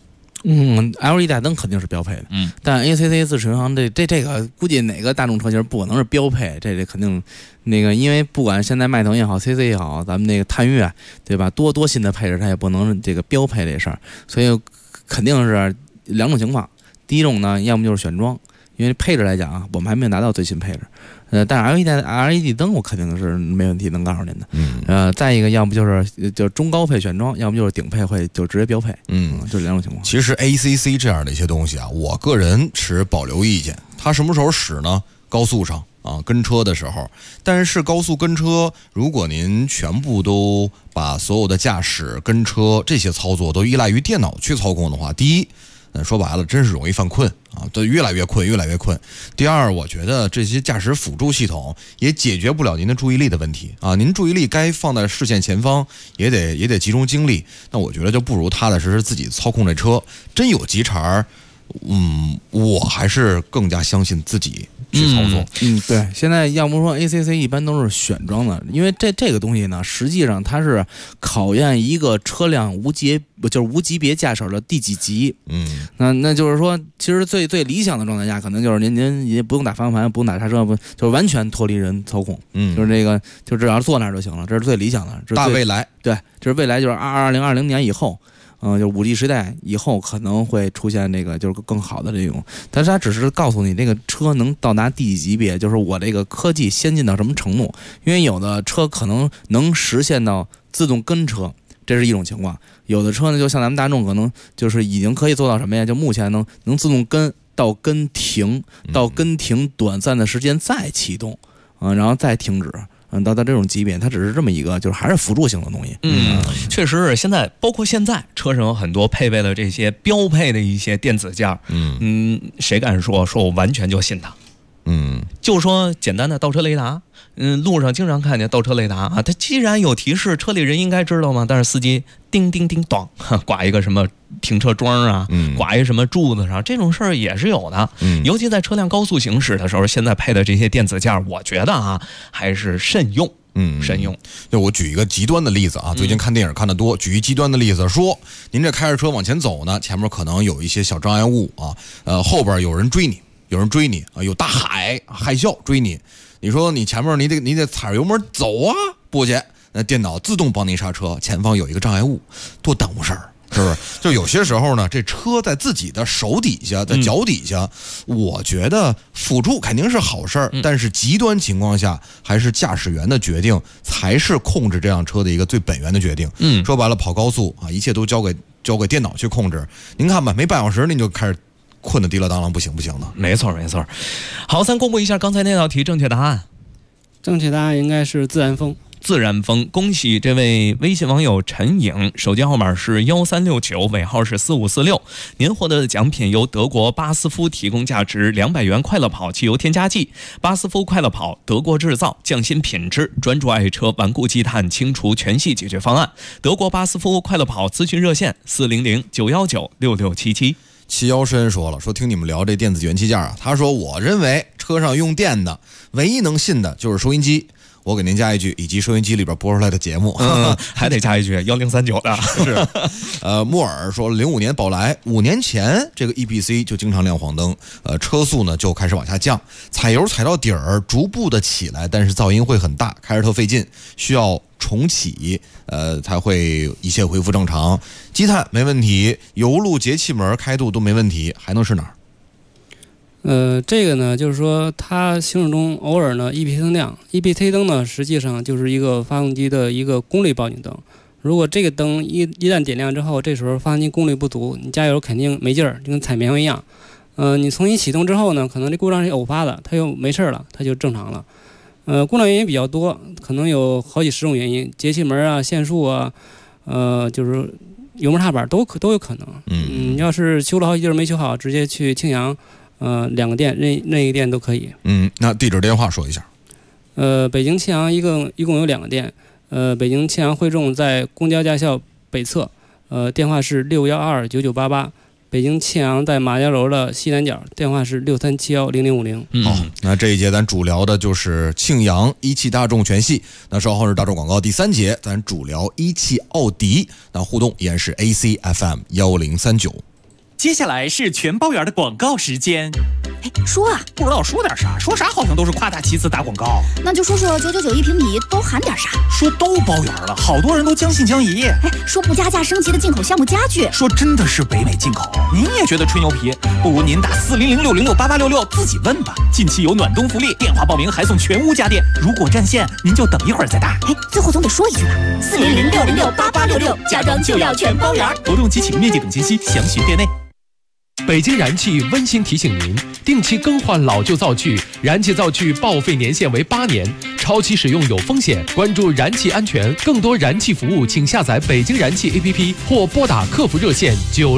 ？LED 大灯肯定是标配的，但 ACC 自适应航这个估计哪个大众车型不可能是标配，这肯定那个，因为不管现在迈腾也好 ，CC 也好，咱们那个探岳对吧，多新的配置它也不能这个标配这事儿，所以肯定是两种情况。第一种呢，要么就是选装，因为配置来讲啊，我们还没有拿到最新配置。但是 LED 灯我肯定是没问题，能告诉您的。再一个，要不就是中高配选装，要么就是顶配会就直接标配。就两种情况。 其实 ACC 这样的一些东西啊，我个人持保留意见。它什么时候使呢？高速上啊，跟车的时候。但是高速跟车，如果您全部都把所有的驾驶跟车这些操作都依赖于电脑去操控的话，第一，说白了，真是容易犯困啊，都越来越困。第二，我觉得这些驾驶辅助系统也解决不了您的注意力的问题啊。您注意力该放在视线前方，也得集中精力。那我觉得就不如踏踏实实自己操控这车。真有急茬我还是更加相信自己去操作。 对，现在要不说 ACC 一般都是选装的，因为这个东西呢，实际上它是考验一个车辆无级别驾驶的第几级。那就是说，其实最理想的状态下，可能就是您也不用打方向盘，不用打刹车，就是完全脱离人操控。就是这个，就只要坐那儿就行了，这是最理想的。 大未来， 对，这是未来，就是2020年以后。就5G 时代以后可能会出现这个就是更好的这种，但是它只是告诉你这个车能到达第几级别，就是我这个科技先进到什么程度。因为有的车可能能实现到自动跟车，这是一种情况；有的车呢，就像咱们大众可能就是已经可以做到什么呀？就目前能自动跟到跟停，到跟停短暂的时间再启动，然后再停止。到这种级别，它只是这么一个，就是还是辅助性的东西。 确实是。现在包括现在车上有很多配备了这些标配的一些电子件。谁敢说我完全就信它？就说简单的倒车雷达，路上经常看见倒车雷达啊，它既然有提示，车里人应该知道吗？但是司机叮叮叮当挂一个什么停车桩啊，挂一个什么柱子上，这种事儿也是有的。尤其在车辆高速行驶的时候，现在配的这些电子件，我觉得啊还是慎用。慎用。 就我举一个极端的例子啊，最近看电影看得多，举一极端的例子说，您这开着车往前走呢，前面可能有一些小障碍物啊，后边有人追你啊，有大海啸追你，你说你前面你得踩着油门走啊，不去，那电脑自动帮你刹车，前方有一个障碍物，多耽误事儿，是不是？就有些时候呢，这车在自己的手底下，在脚底下，我觉得辅助肯定是好事儿，但是极端情况下，还是驾驶员的决定才是控制这辆车的一个最本源的决定。说白了，跑高速啊，一切都交给电脑去控制。您看吧，没半小时您就开始困得滴了当啷，不行的。 没错。好，咱公布一下刚才那道题正确答案。 正确答案应该是自然风。 自然风，恭喜这位微信网友陈颖，手机号码是1369，尾号是4546。您获得的奖品由德国巴斯夫提供，价值200元快乐跑汽油添加剂。巴斯夫快乐跑，德国制造，匠心品质，专注爱车顽固积碳清除全系解决方案。德国巴斯夫快乐跑咨询热线400-919-6677。 齐腰深说了，说听你们聊这电子元器件啊，他说我认为车上用电的唯一能信的就是收音机。我给您加一句，以及收音机里边播出来的节目， 还得加一句1039的。 是，莫尔说05年宝来，5年前这个 EPC 就经常亮黄灯，车速呢就开始往下降，踩油踩到底儿，逐步的起来，但是噪音会很大，开着特费劲，需要重启，才会一切恢复正常。积碳没问题，油路节气门开度都没问题，还能是哪儿？ 这个呢，就是说它行驶中偶尔呢 EPC 灯亮 ，EPC 灯呢实际上就是一个发动机的一个功率报警灯。如果这个灯一旦点亮之后，这时候发动机功率不足，你加油肯定没劲儿，就跟踩棉花一样。你重新启动之后呢，可能这故障是偶发的，它又没事了，它就正常了。故障原因比较多，可能有好几十种原因，节气门啊、线束啊，就是油门踏板都有可能。要是修了好几地儿没修好，直接去庆阳。2个店，任意个店都可以。 那地址电话说一下。 北京庆阳一共有2个店。北京庆阳汇众在公交驾校北侧，电话是6129988。北京庆阳在马家楼的西南角，电话是63710050。 好，那这一节咱主聊的就是庆阳一汽大众全系。那稍后是大众广告第3节，咱主聊一汽奥迪。那互动依然是 ACFM 1039。 接下来是全包圆的广告时间。 说啊， 不知道说点啥，说啥好像都是夸大其词打广告。 那就说说999一平米都含点啥？ 说都包圆了，好多人都将信将疑。 说不加价升级的进口项目家具， 说真的是北美进口，您也觉得吹牛皮？不如您打400-606-8866自己问吧。近期有暖冬福利，电话报名还送全屋家电。如果占线，您就等一会儿再打。 最后总得说一句吧，400-606-8866，家装就要全包圆。 活动期请面积等信息详询店内。 北京燃气温馨提醒您，定期更换老旧灶具，燃气灶具报废年限为8年，超期使用有风险。关注燃气安全，更多燃气服务请下载北京燃气 APP 或拨打客服热线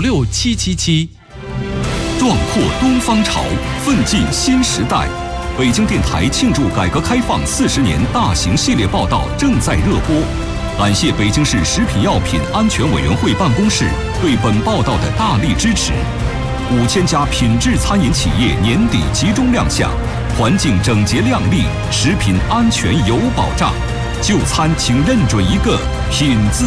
96777。 壮阔东方潮，奋进新时代。北京电台庆祝改革开放40年大型系列报道正在热播。感谢北京市食品药品安全委员会办公室对本报道的大力支持。5000家品质餐饮企业年底集中亮相，环境整洁亮丽，食品安全有保障。就餐请认准一个品字。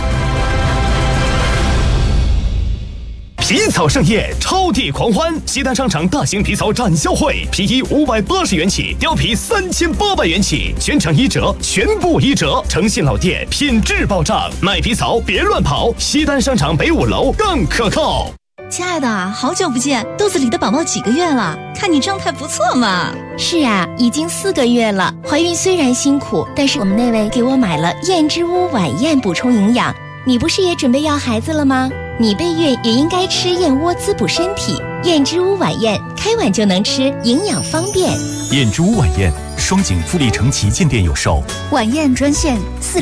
皮草盛宴，超地狂欢！西单商场大型皮草展销会，皮衣580元起，貂皮3800元起，全场1折，全部1折。诚信老店，品质保障，卖皮草别乱跑。西单商场北5楼更可靠。 亲爱的，好久不见，肚子里的宝宝几个月了？看你状态不错嘛。 是啊，已经4个月了。怀孕虽然辛苦，但是我们那位给我买了燕之屋晚宴补充营养。你不是也准备要孩子了吗？你备孕也应该吃燕窝滋补身体。燕之屋晚宴，开碗就能吃，营养方便。 燕之屋晚宴，双井富力城旗舰店有售。 晚宴专线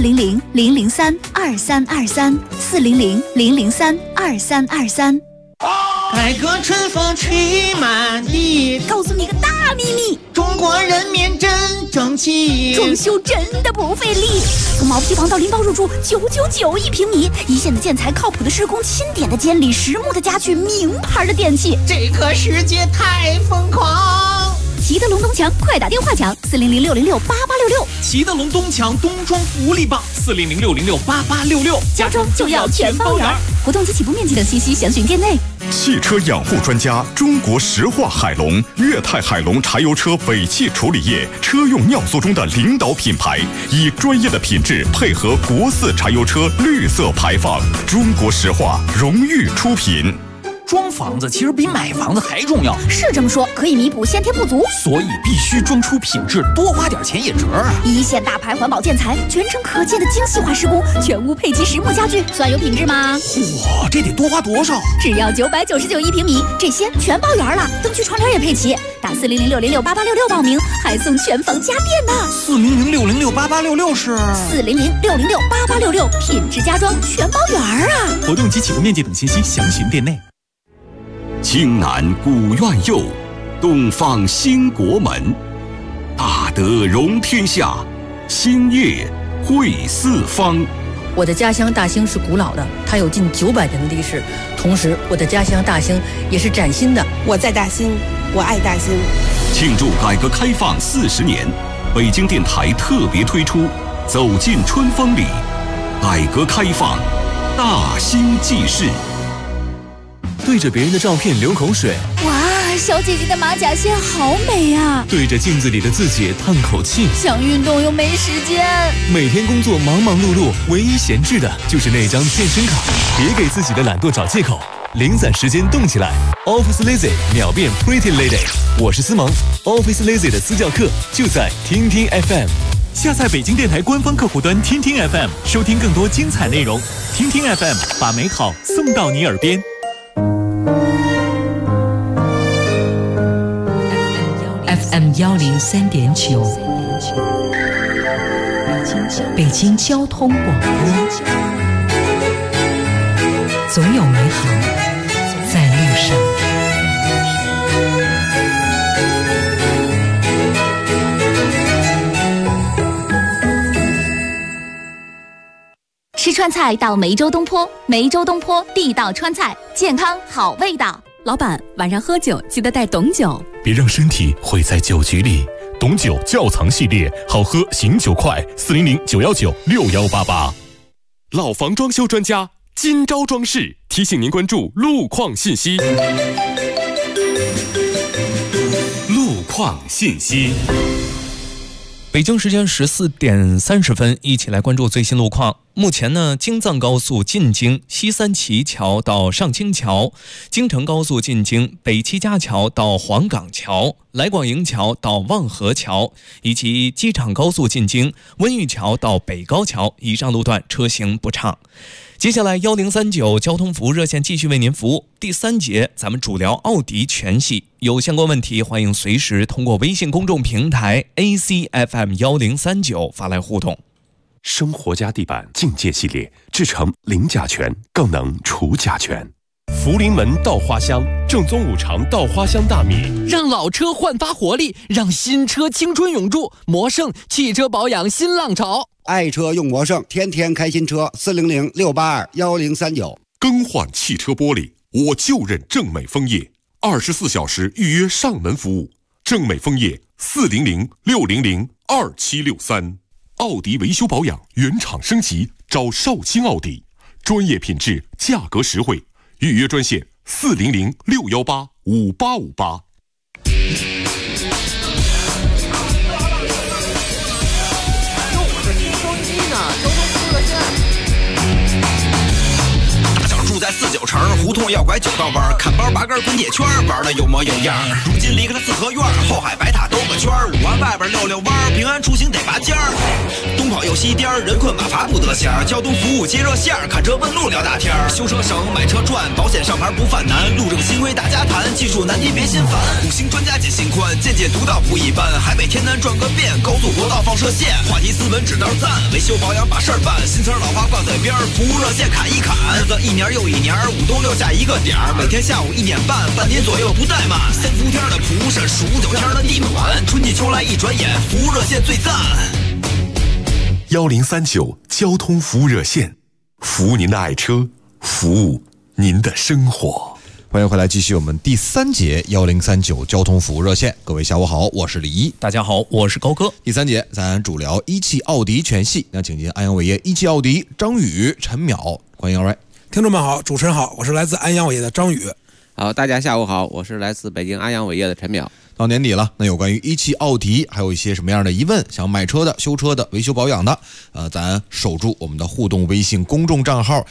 400-003-2323，400-003-2323。 改革春风吹满地， 告诉你个大秘密， 中国人民真争气， 装修真的不费力。从毛坯房到拎包入住，999一平米，一线的建材，靠谱的施工，钦点的监理，实木的家具，名牌的电器， 这个世界太疯狂。 齐德龙东墙，快打电话抢400-606-8866。 齐德龙东墙冬装福利棒，400-606-8866， 家装就要全包圆。活动及起步面积等信息详询店内。 汽车养护专家，中国石化海龙、粤泰海龙柴油车尾气处理液车用尿素中的领导品牌，以专业的品质配合国4柴油车绿色排放，中国石化荣誉出品。 装房子其实比买房子还重要。 是这么说，可以弥补先天不足， 所以必须装出品质，多花点钱也值啊！ 一线大牌环保建材，全程可见的精细化施工，全屋配齐实木家具，算有品质吗？ 哇，这得多花多少？ 只要9991平米，这些全包圆了，灯具窗帘也配齐。打40060688866报名，还送全房家电呢。 40060688866是 40060688866，品质家装全包圆啊！ 活动及起步面积等信息详询店内。 京南古院佑，东方兴国门，大德容天下，兴业惠四方。 我的家乡大兴是古老的，它有近900年的历史。同时，我的家乡大兴也是崭新的。 我在大兴，我爱大兴。 庆祝改革开放40年，北京电台特别推出《走进春风里》，改革开放大兴记事。 对着别人的照片流口水， 哇，小姐姐的马甲线好美啊！ 对着镜子里的自己叹口气， 想运动又没时间。 每天工作忙忙碌碌，唯一闲置的就是那张健身卡。别给自己的懒惰找借口，零散时间动起来。Office Lazy 秒变 Pretty Lady， 我是思萌。Office Lazy 的私教课就在听听 FM。 下载北京电台官方客户端听听 FM， 收听更多精彩内容。听听 FM， 把美好送到你耳边。 FM 103.9，北京交通广播，总有美好在路上。 吃川菜到梅州东坡，梅州东坡地道川菜，健康好味道。 老板，晚上喝酒记得带董酒， 别让身体毁在酒局里。董酒窖藏系列，好喝醒酒快，400-919-6188。老房装修专家今朝装饰提醒您关注路况信息。路况信息。 北京时间14点30分，一起来关注最新路况。目前呢，京藏高速进京西三旗桥到上清桥，京承高速进京北七家桥到黄岗桥，来广营桥到望河桥，以及机场高速进京温榆桥到北高桥，以上路段车行不畅。接下来1039交通服务热线继续为您服务。第3节咱们主聊奥迪全系，有相关问题欢迎随时通过微信公众平台 ACFM1039 发来互动。 生活家地板境界系列制成零甲醛，更能除甲醛。福临门稻花香，正宗五常稻花香大米， 让老车焕发活力，让新车青春永驻。魔盛汽车保养新浪潮， 爱车用魔盛，天天开新车。400-682-1039。 更换汽车玻璃，我就认正美枫叶，24小时预约上门服务。正美枫叶400-600-2763。奥迪维修保养原厂升级，找少卿奥迪，专业品质，价格实惠。预约专线400-618-5858。 住在49城，胡同要拐9道弯，看包拔根滚铁圈，玩的有模有样。如今离开了四合院，后海白塔兜个圈，5环外边溜溜弯，平安出行得拔尖儿。东跑又西颠，人困马乏不得闲，交通服务接热线，看车问路聊大天。修车省，买车赚，保险上牌不犯难，路这个新规大家谈，技术难题别心烦。5星专家解心宽，见解独到不一般，海北天南转个遍，高速国道放射线，话题斯文指道赞，维修保养把事儿办，新词老话挂嘴边，服务热线砍一砍，日子一年又一年，5冬6夏一个点儿，每天下午1点半，半年左右不怠慢。3伏天的蒲扇，数9天的地暖，春季秋来一转眼，服务热线最赞。 1039交通服务热线，服务您的爱车，服务您的生活。 欢迎回来，继续我们第3节1039交通服务热线。各位下午好，我是李一。 大家好，我是高哥。 第3节咱主聊一汽奥迪全系，那请进安阳伟业一汽奥迪张宇、陈淼，欢迎二位。 听众们好，主持人好，我是来自安阳伟业的张宇。 好，大家下午好，我是来自北京安阳伟业的陈淼。 到年底了，那有关于17奥迪还有一些什么样的疑问，想买车的、修车的、维修保养的，咱守住我们的互动微信公众账号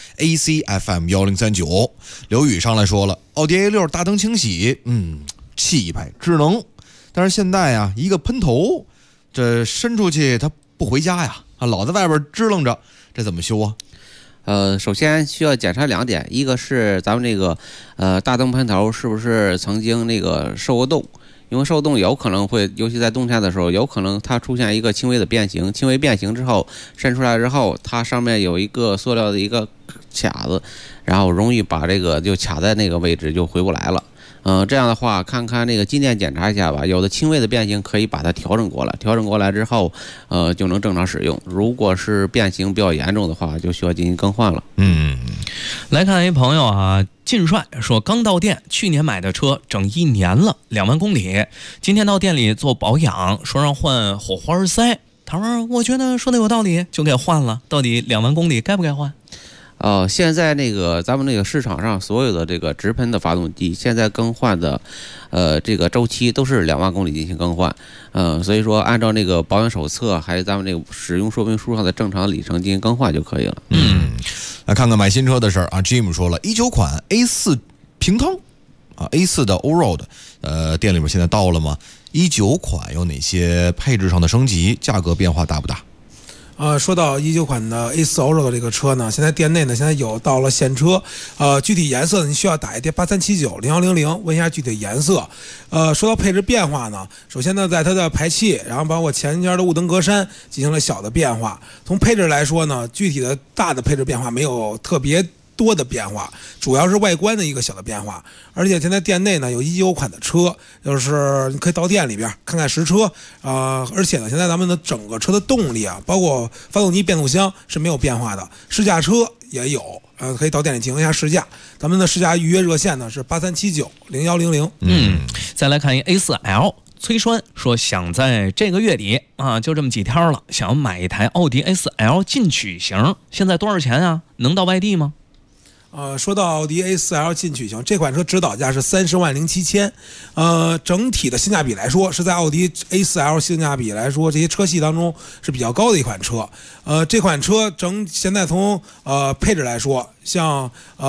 ACFM1039。刘宇上来说了，奥迪A6大灯清洗，气派智能，但是现在呀，一个喷头，这伸出去它不回家呀，老在外边支棱着，这怎么修啊？ 首先需要检查2点，一个是咱们这个大灯喷头是不是曾经那个受过冻，因为受冻有可能会，尤其在冬天的时候，有可能它出现一个轻微的变形，轻微变形之后伸出来之后，它上面有一个塑料的一个卡子，然后容易把这个就卡在那个位置就回不来了。这样的话，看看那个进店检查一下吧，有的轻微的变形可以把它调整过来，调整过来之后，就能正常使用。如果是变形比较严重的话，就需要进行更换了。 来看一朋友啊，晋帅说刚到店，去年买的车整1年了，2万公里，今天到店里做保养，说让换火花塞，他说我觉得说的有道理，就给换了，到底2万公里该不该换？ 现在那个咱们那个市场上所有的这个直喷的发动机，现在更换的，这个周期都是2万公里进行更换，所以说按照那个保养手册还有咱们那个使用说明书上的正常里程进行更换就可以了。 来看看买新车的事儿啊 ，Jim 说了，19款 A4 平汤啊 ，A4 的 Allroad， 店里面现在到了吗？19款有哪些配置上的升级？价格变化大不大？ 说到19款的 A4 Allroad 这个车呢，现在店内呢现在有到了现车，具体颜色呢你需要打一电83790100问一下具体颜色。说到配置变化呢，首先呢在它的排气，然后包括前间的雾灯格栅进行了小的变化。从配置来说呢，具体的大的配置变化没有特别多的变化，主要是外观的一个小的变化。而且现在店内呢有19款的车，就是你可以到店里边看看实车而且呢现在咱们的整个车的动力啊，包括发动机、变速箱是没有变化的，试驾车也有，可以到店里进行一下试驾。咱们的试驾预约热线呢是83790100。 再来看一 A4L。崔栓说想在这个月底啊，就这么几天了，想要买一台奥迪 A4L 进取型，现在多少钱啊？能到外地吗？ 说到奥迪 A4L 进取型这款车，指导价是30.07万，整体的性价比来说，是在奥迪 A4L 性价比来说，这些车系当中是比较高的一款车。这款车现在从配置来说，像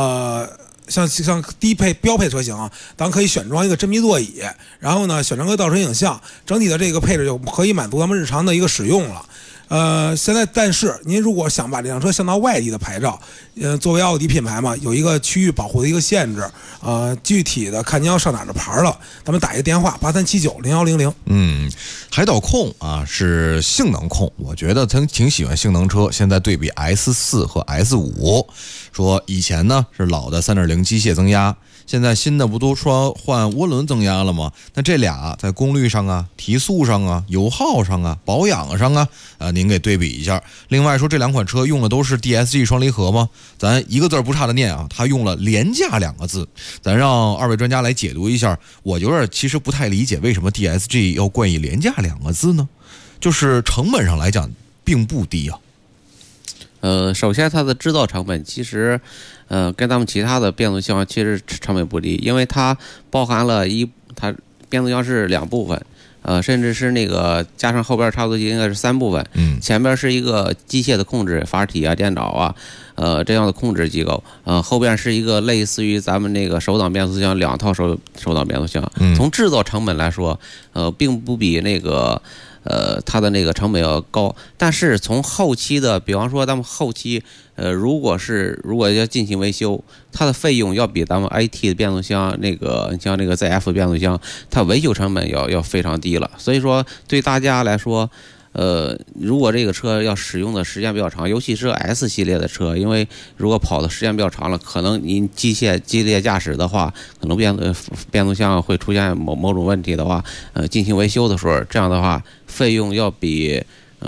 低配标配车型啊，咱可以选装一个真皮座椅，然后呢选装个倒车影像，整体的这个配置就可以满足咱们日常的一个使用了。现在但是您如果想把这辆车向到外地的牌照，作为奥迪品牌嘛，有一个区域保护的一个限制，具体的看您要上哪儿的牌了，咱们打一个电话83790100。 海岛控啊是性能控，我觉得他挺喜欢性能车。现在对比 S4 和 S5， 说以前呢是老的 3.0 机械增压，现在新的不都说换涡轮增压了吗？那这俩在功率上啊、提速上啊、油耗上啊、保养上啊，您给对比一下。另外说这2款车用的都是 DSG 双离合吗？咱一个字不差的念啊，它用了廉价2个字。咱让2位专家来解读一下，我有点其实不太理解为什么 DSG 要冠以廉价2个字呢？就是成本上来讲并不低啊。 首先它的制造成本其实跟咱们其他的变速箱其实成本不低，因为它包含了它变速箱是2部分，甚至是那个加上后边差不多应该是3部分，前边是一个机械的控制阀体啊、电脑啊，这样的控制机构，后边是一个类似于咱们那个手挡变速箱2套手挡变速箱，从制造成本来说，并不比那个它的那个成本要高，但是从后期的，比方说咱们后期，如果要进行维修，它的费用要比咱们 IT 的变速箱你像那个 ZF 变速箱，它维修成本要非常低了。所以说对大家来说，如果这个车要使用的时间比较长，尤其是 S 系列的车，因为如果跑的时间比较长了，可能您激烈驾驶的话，可能变速箱会出现某种问题的话，进行维修的时候，这样的话费用要比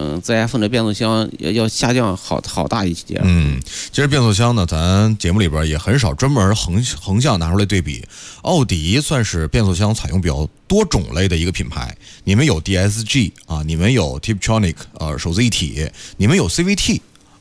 ZF 的变速箱要下降好大一截。 其实变速箱呢，咱节目里边也很少专门横向拿出来对比。奥迪算是变速箱采用比较多种类的一个品牌，你们有 DSG 啊，你们有 Tiptronic 手自一体，你们有 CVT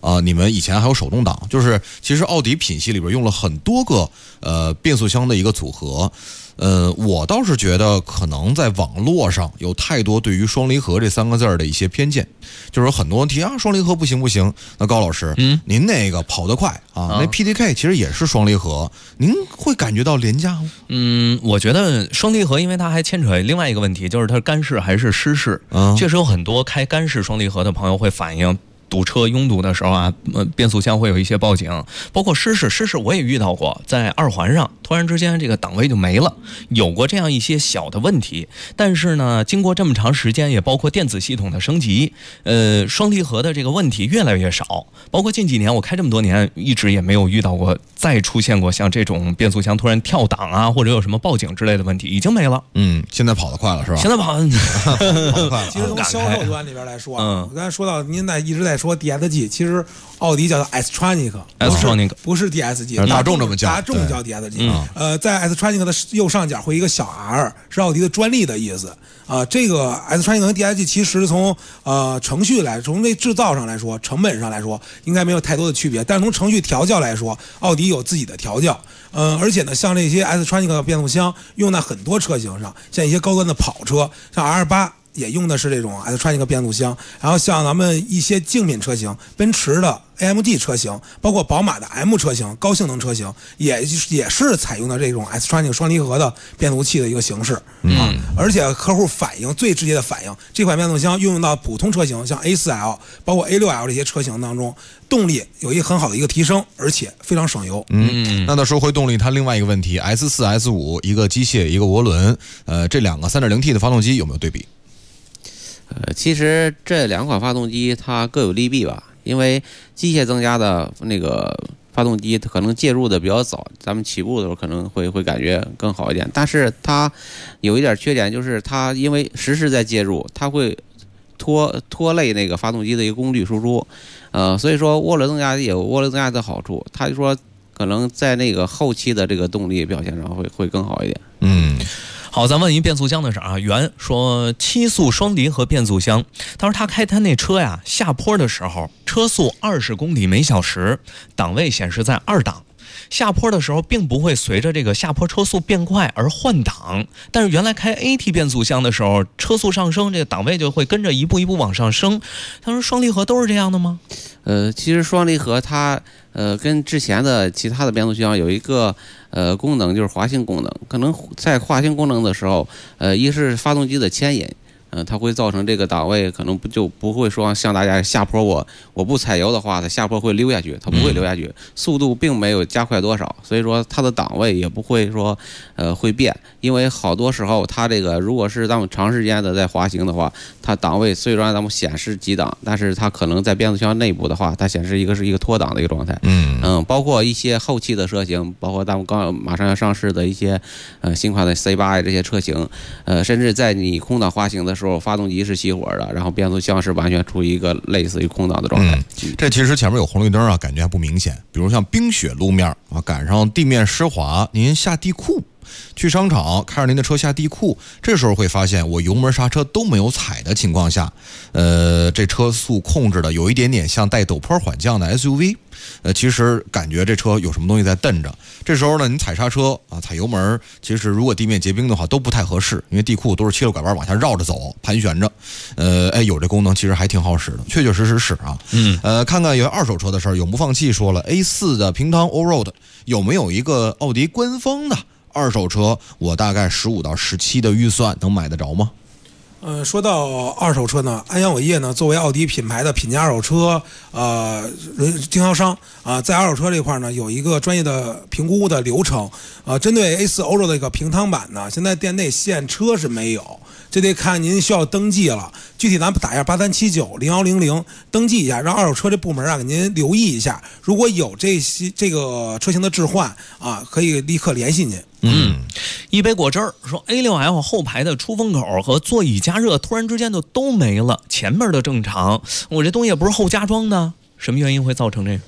你们以前还有手动挡，就是其实奥迪品系里边用了很多个变速箱的一个组合。我倒是觉得可能在网络上有太多对于双离合这3个字的一些偏见，就是很多人提双离合不行不行。那高老师，您那个跑得快啊，那 PDK 其实也是双离合，您会感觉到廉价吗？ 我觉得双离合，因为它还牵扯另外一个问题，就是它干式还是湿式。确实有很多开干式双离合的朋友会反映，堵车拥堵的时候啊，变速箱会有一些报警，包括湿式我也遇到过，在2环上突然之间这个档位就没了，有过这样一些小的问题。但是呢，经过这么长时间，也包括电子系统的升级，双离合的这个问题越来越少。包括近几年我开这么多年，一直也没有遇到过再出现过像这种变速箱突然跳档啊，或者有什么报警之类的问题，已经没了。 现在跑得快了是吧？ 现在跑得快了。 其实从销售端里边来说，我刚才说到您一直在说 DSG， 其实奥迪叫做 S-Tronic， 不是 DSG， 大众这么叫， 大众叫 DSG。在 S-Tronic 的右上角会有一个小 R， 是奥迪的专利的意思。这个 S-Tronic 和 DSG 其实从程序来，从那制造上来说，成本上来说，应该没有太多的区别。但是从程序调教来说，奥迪有自己的调教。而且呢，像这些 S-Tronic 变速箱用在很多车型上，像一些高端的跑车，像 R8。也用的是这种 S-Tronic 变速箱，然后像咱们一些竞品车型，奔驰的 AMG 车型，包括宝马的 M 车型，高性能车型，也是采用的这种 S-Tronic 双离合的变速器的一个形式而且客户最直接的反映，这款变速箱运用到普通车型，像 A4L 包括 A6L 这些车型当中，动力有一个很好的一个提升，而且非常省油。 那说回动力，它另外一个问题 S4、S5 一个机械一个涡轮，这2个 3.0T 的发动机有没有对比？ 其实这2款发动机它各有利弊吧，因为机械增加的那个发动机可能介入的比较早，咱们起步的时候可能会感觉更好一点，但是它有一点缺点，就是它因为实时在介入，它会拖累那个发动机的一个功率输出，所以说涡轮增压也有涡轮增压的好处，他就说可能在那个后期的这个动力表现上会更好一点。 好，咱问一变速箱的事啊。袁说7速双离合变速箱，他说他开他那车呀，下坡的时候车速20公里每小时，档位显示在2档。下坡的时候并不会随着这个下坡车速变快而换挡，但是原来开 AT 变速箱的时候，车速上升，这个档位就会跟着一步一步往上升。他说双离合都是这样的吗？ 其实双离合它跟之前的其他的变速箱有一个功能，就是滑行功能。可能在滑行功能的时候，一是发动机的牵引。它会造成这个档位可能不会说像大家下坡我不踩油的话，它下坡会溜下去，它不会溜下去，速度并没有加快多少，所以说它的档位也不会说会变，因为好多时候它这个如果是咱们长时间的在滑行的话，它档位虽然咱们显示几档，但是它可能在变速箱内部的话，它显示是一个脱档的一个状态。包括一些后期的车型，包括咱们马上要上市的一些新款的 C8 这些车型，甚至在你空档滑行的时候，发动机是熄火的，然后变速箱是完全处于一个类似于空档的状态。 这其实前面有红绿灯啊，感觉还不明显。比如像冰雪路面啊，赶上地面湿滑，您下地库，去商场开着您的车下地库，这时候会发现我油门刹车都没有踩的情况下，这车速控制的有一点点像带陡坡缓降的 SUV。其实感觉这车有什么东西在蹬着。这时候呢，你踩刹车啊，踩油门，其实如果地面结冰的话都不太合适，因为地库都是切了拐弯往下绕着走，盘旋着。有这功能其实还挺好使的，确确实实是啊。看看有二手车的事儿，永不放弃说了 A4 的平汤 Allroad 有没有一个奥迪官方的二手车？我大概15到17的预算能买得着吗？ 说到二手车呢，安阳伟业呢作为奥迪品牌的品价二手车经销商在二手车这块呢有一个专业的评估的流程针对 A4 欧洲的一个平汤版呢，现在店内现车是没有，这得看您需要登记了。具体咱们打一下83790100登记一下，让二手车这部门给您留意一下，如果有这个车型的置换可以立刻联系您。 一杯果汁儿说 A6L 后排的出风口和座椅加热突然之间就都没了，前面的正常，我这东西也不是后加装的，什么原因会造成这个？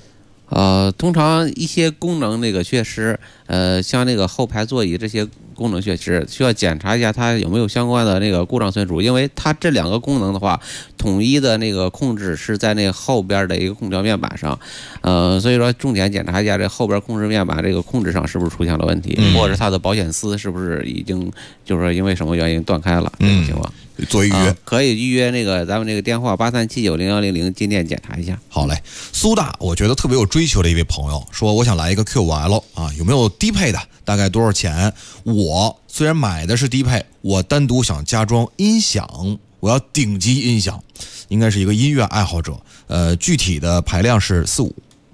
通常一些功能那个缺失，像那个后排座椅这些功能缺失，需要检查一下它有没有相关的那个故障存储，因为它这两个功能的话，统一的那个控制是在那后边的一个空调面板上，所以说重点检查一下这后边控制面板这个控制上是不是出现了问题，或者它的保险丝是不是已经就是说因为什么原因断开了这种情况。 做预约， 可以预约那个咱们这个电话83790100进店检查一下。 好嘞，苏大，我觉得特别有追求的一位朋友说，我想来一个 Q5L 啊，有没有低配的？大概多少钱？我虽然买的是低配，我单独想加装音响，我要顶级音响，应该是一个音乐爱好者。具体的排量是45。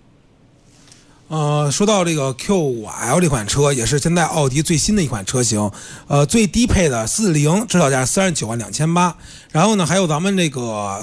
说到这个 Q5L 这款车，也是现在奥迪最新的一款车型。最低配的40指导价392800，然后呢，还有咱们这个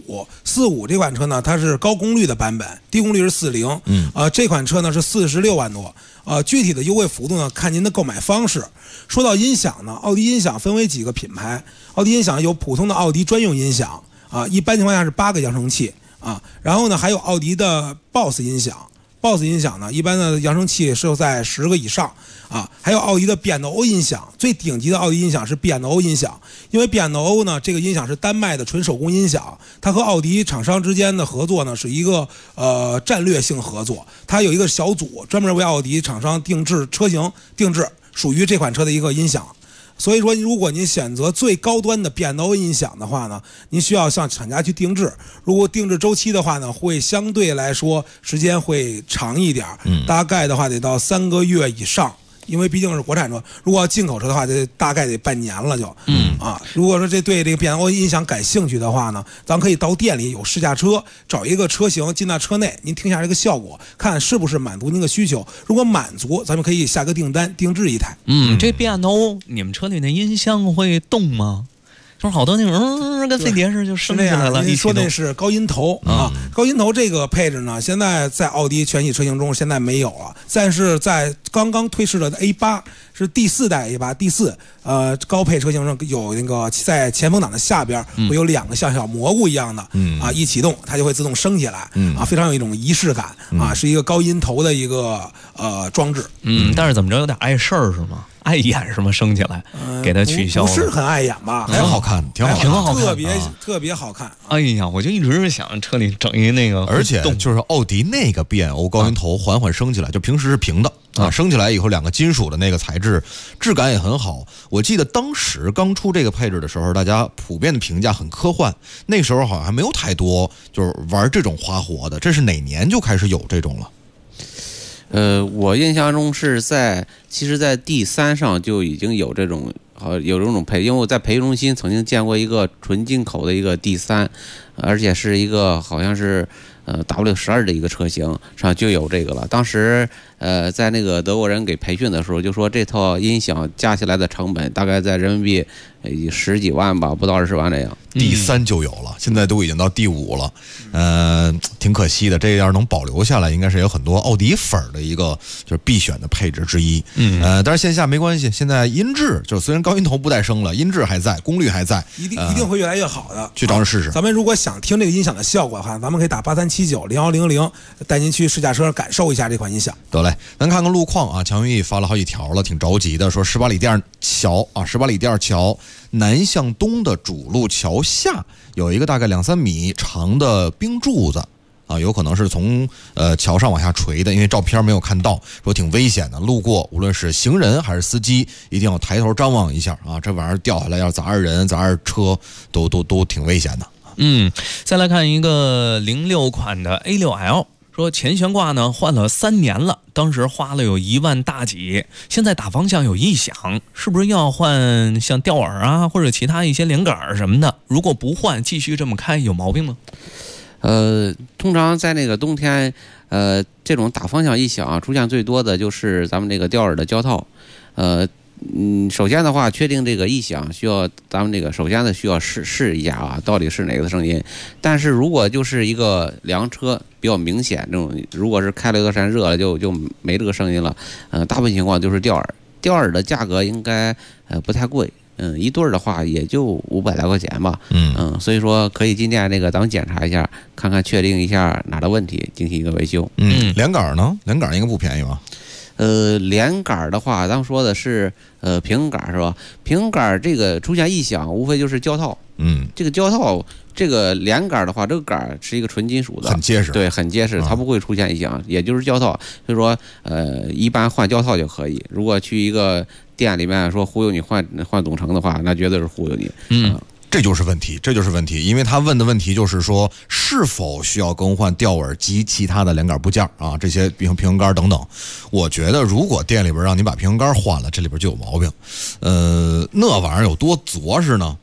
45这款车呢，它是高功率的版本，低功率是40。这款车呢是46万多。具体的优惠幅度呢，看您的购买方式。说到音响呢，奥迪音响分为几个品牌，奥迪音响有普通的奥迪专用音响一般情况下是8个扬声器然后呢，还有奥迪的 BOSS 音响。BOSS 音响呢，一般的扬声器是在10个以上还有奥迪的 B&O 音响，最顶级的奥迪音响是 B&O 音响，因为 B&O 呢，这个音响是丹麦的纯手工音响，它和奥迪厂商之间的合作呢是一个战略性合作，它有一个小组专门为奥迪厂商定制车型，定制属于这款车的一个音响。所以说，如果您选择最高端的 B&O 音响的话呢，您需要向厂家去定制。如果定制周期的话呢，会相对来说时间会长一点，大概的话得到3个月以上。因为毕竟是国产车，如果要进口车的话，大概得半年了就。如果说对这个 B&O 音响感兴趣的话呢，咱可以到店里有试驾车，找一个车型进到车内，您听一下这个效果，看是不是满足您的需求。如果满足，咱们可以下个订单，定制一台。 这 B&O 你们车里那音箱会动吗？就是好多那种跟飞碟似的就升起来了。 你说那是高音头高音头这个配置呢，现在在奥迪全系车型中现在没有了，但是在刚刚推出的 A8 是第4代 A8 第4高配车型上有那个在前风挡的下边会有2个像小蘑菇一样的一启动它就会自动升起来非常有一种仪式感是一个高音头的一个装置。 但是怎么着有点碍事儿是吗？碍眼是吗？升起来给它取消了， 不是很碍眼吧？ 还好看，挺好看， 特别好看。 哎呀，我就一直想车里整一那个， 而且就是奥迪那个 B&O 高音头缓缓升起来，就平时是平的升起来以后2个金属的那个材质，质感也很好。我记得当时刚出这个配置的时候，大家普遍的评价很科幻，那时候好像还没有太多就是玩这种花活的。这是哪年就开始有这种了？ 我印象中是其实在D3上就已经有这种配，因为我在培训中心曾经见过一个纯进口的一个D3，而且是一个好像是W12的一个车型上就有这个了。当时在那个德国人给培训的时候就说，这套音响加起来的成本大概在人民币10几万吧，不到20万这样。 D3就有了，现在都已经到D5了，挺可惜的。这要是能保留下来，应该是有很多奥迪粉的一个就是必选的配置之一。但是线下没关系，现在音质就虽然高音头不带升了，音质还在，功率还在， 一定会越来越好的。 去找人试试。 咱们如果想听这个音响的效果的话，咱们可以打83790100，带您去试驾车感受一下这款音响。 得嘞，咱看看路况强玉发了好几条了，挺着急的，说18里店桥18里店桥南向东的主路桥下有一个大概2-3米长的冰柱子有可能是从桥上往下垂的，因为照片没有看到，说挺危险的。路过无论是行人还是司机，一定要抬头张望一下这玩意儿掉下来要砸着人砸着车都挺危险的。 再来看一个06款的 A6L。说前悬挂呢换了3年了，当时花了有1万大几，现在打方向有异响，是不是要换像吊耳或者其他一些连杆什么的？如果不换继续这么开有毛病吗？ 通常在那个冬天这种打方向异响出现最多的就是咱们这个吊耳的胶套。首先的话，确定这个异响需要咱们这个首先的需要试一下到底是哪个声音。但是如果就是一个凉车比较明显，这种如果是开了一段时间热了就没这个声音了，大部分情况就是吊耳的价格应该不太贵， 一对儿的话也就500来块钱吧，所以说可以进店那个咱们检查一下，看看确定一下哪的问题，进行一个维修。 连杆呢？连杆应该不便宜吧？ 连杆的话，咱们说的是平衡杆是吧？平衡杆这个出现异响，无非就是胶套。这个胶套，这个连杆的话，这个杆是一个纯金属的， 很结实， 对，很结实，它不会出现异响，也就是胶套。所以说，一般换胶套就可以。如果去一个店里面说忽悠你换总成的话，那绝对是忽悠你。 这就是问题，这就是问题，因为他问的问题就是说，是否需要更换吊耳及其他的连杆部件啊，这些平衡杆等等。我觉得，如果店里边让你把平衡杆换了，这里边就有毛病。那玩意儿有多着实呢？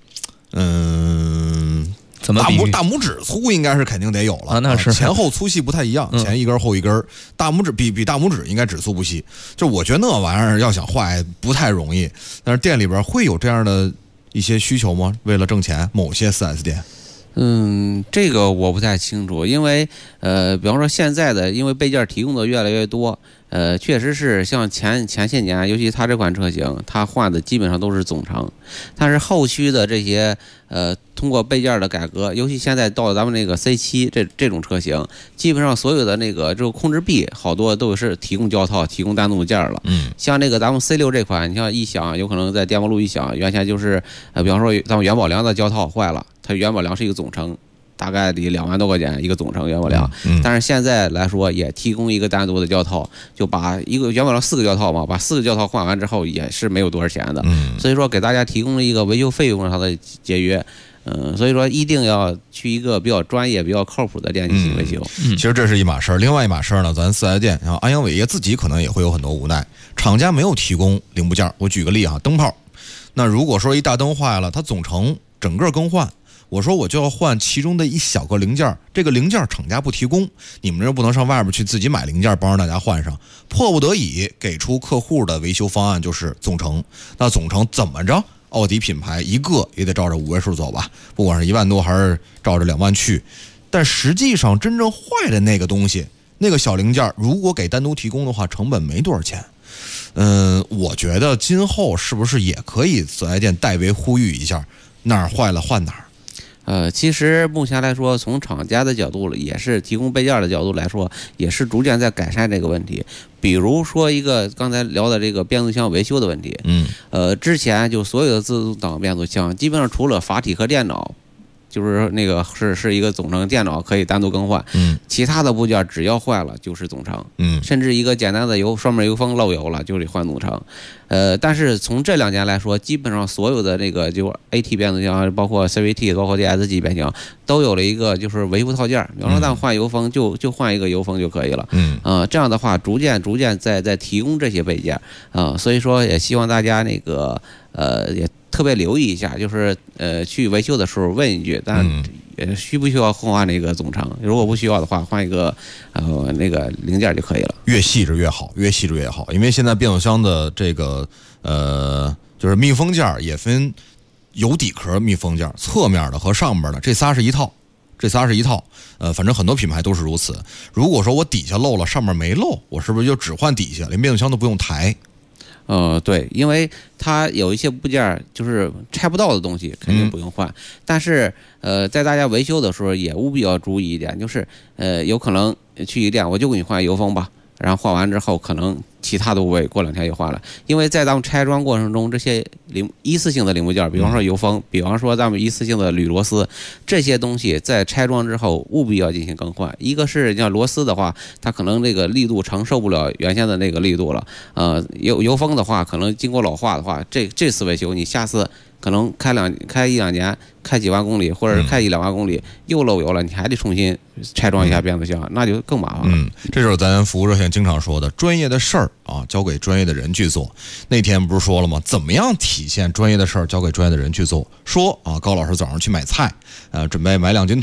怎么大拇指粗应该是肯定得有了啊，那是前后粗细不太一样，前一根后一根，大拇指比大拇指应该只粗不细。就我觉得那玩意儿要想坏不太容易，但是店里边会有这样的一些需求吗？为了挣钱，某些 4S 店。 这个我不太清楚，因为比方说现在的，因为备件提供的越来越多，确实是像前些年，尤其它这款车型，它换的基本上都是总成，但是后续的这些通过备件的改革，尤其现在到咱们那个 C7 这种车型，基本上所有的那个这个控制臂好多都是提供胶套、提供单独件了。像那个咱们 C6 这款，你像异响，有可能在电波路异响，原先就是比方说咱们元宝梁的胶套坏了，它元宝梁是一个总成。大概得2万多块钱一个总成元宝梁，但是现在来说也提供一个单独的胶套，就把一个元宝梁4个胶套嘛，把4个胶套换完之后也是没有多少钱的，所以说给大家提供了一个维修费用上的节约。所以说一定要去一个比较专业、比较靠谱的店进行维修。 其实这是一码事儿，另外一码事儿呢，咱4S店，然后安阳伟业自己可能也会有很多无奈，厂家没有提供零部件。我举个例哈，灯泡，那如果说一大灯坏了，它总成整个更换。我说我就要换其中的一小个零件，这个零件厂家不提供，你们这不能上外边去自己买零件帮着大家换上，迫不得已给出客户的维修方案就是总成。那总成怎么着？奥迪品牌一个也得照着5位数走吧，不管是1万多还是照着2万去。但实际上真正坏的那个东西，那个小零件如果给单独提供的话，成本没多少钱。我觉得今后是不是也可以4S店代为呼吁一下，哪儿坏了换哪儿？ 其实目前来说，从厂家的角度，也是提供备件的角度来说，也是逐渐在改善这个问题。比如说一个刚才聊的这个变速箱维修的问题，之前就所有的自动挡变速箱，基本上除了阀体和电脑，就是那个是一个总成，电脑可以单独更换，其他的部件只要坏了就是总成，甚至一个简单的双面油封漏油了就得换总成。但是从这2年来说，基本上所有的那个就 AT 变速箱，包括 CVT， 包括 DS 级变速箱，都有了一个就是维护套件。比方说咱们换油封就换一个油封就可以了。这样的话逐渐在提供这些备件所以说也希望大家那个也特别留意一下，就是去维修的时候问一句，但需不需要换那个总成？如果不需要的话，换一个那个零件就可以了。 越细致越好，越细致越好。因为现在变速箱的这个就是密封件也分有底壳密封件、侧面的和上面的，这仨是一套。反正很多品牌都是如此。如果说我底下漏了，上面没漏，我是不是就只换底下，连变速箱都不用抬？ 对，因为它有一些部件就是拆不到的东西，肯定不用换。但是在大家维修的时候也务必要注意一点，就是有可能去一店我就给你换油封吧，然后换完之后可能其他的部位过2天就换了，因为在咱们拆装过程中，这些一次性的零部件，比方说油封，比方说咱们一次性的铝螺丝，这些东西在拆装之后务必要进行更换。一个是像螺丝的话，它可能这个力度承受不了原先的那个力度了，油封的话，可能经过老化的话，这次维修你下次可能开1-2年，开几万公里或者开1-2万公里又漏油了，你还得重新拆装一下变速箱，那就更麻烦了。 这就是咱服务热线经常说的，专业的事儿啊，交给专业的人去做。那天不是说了吗？怎么样体现专业的事儿交给专业的人去做？说啊，高老师早上去买菜，准备买2斤土豆，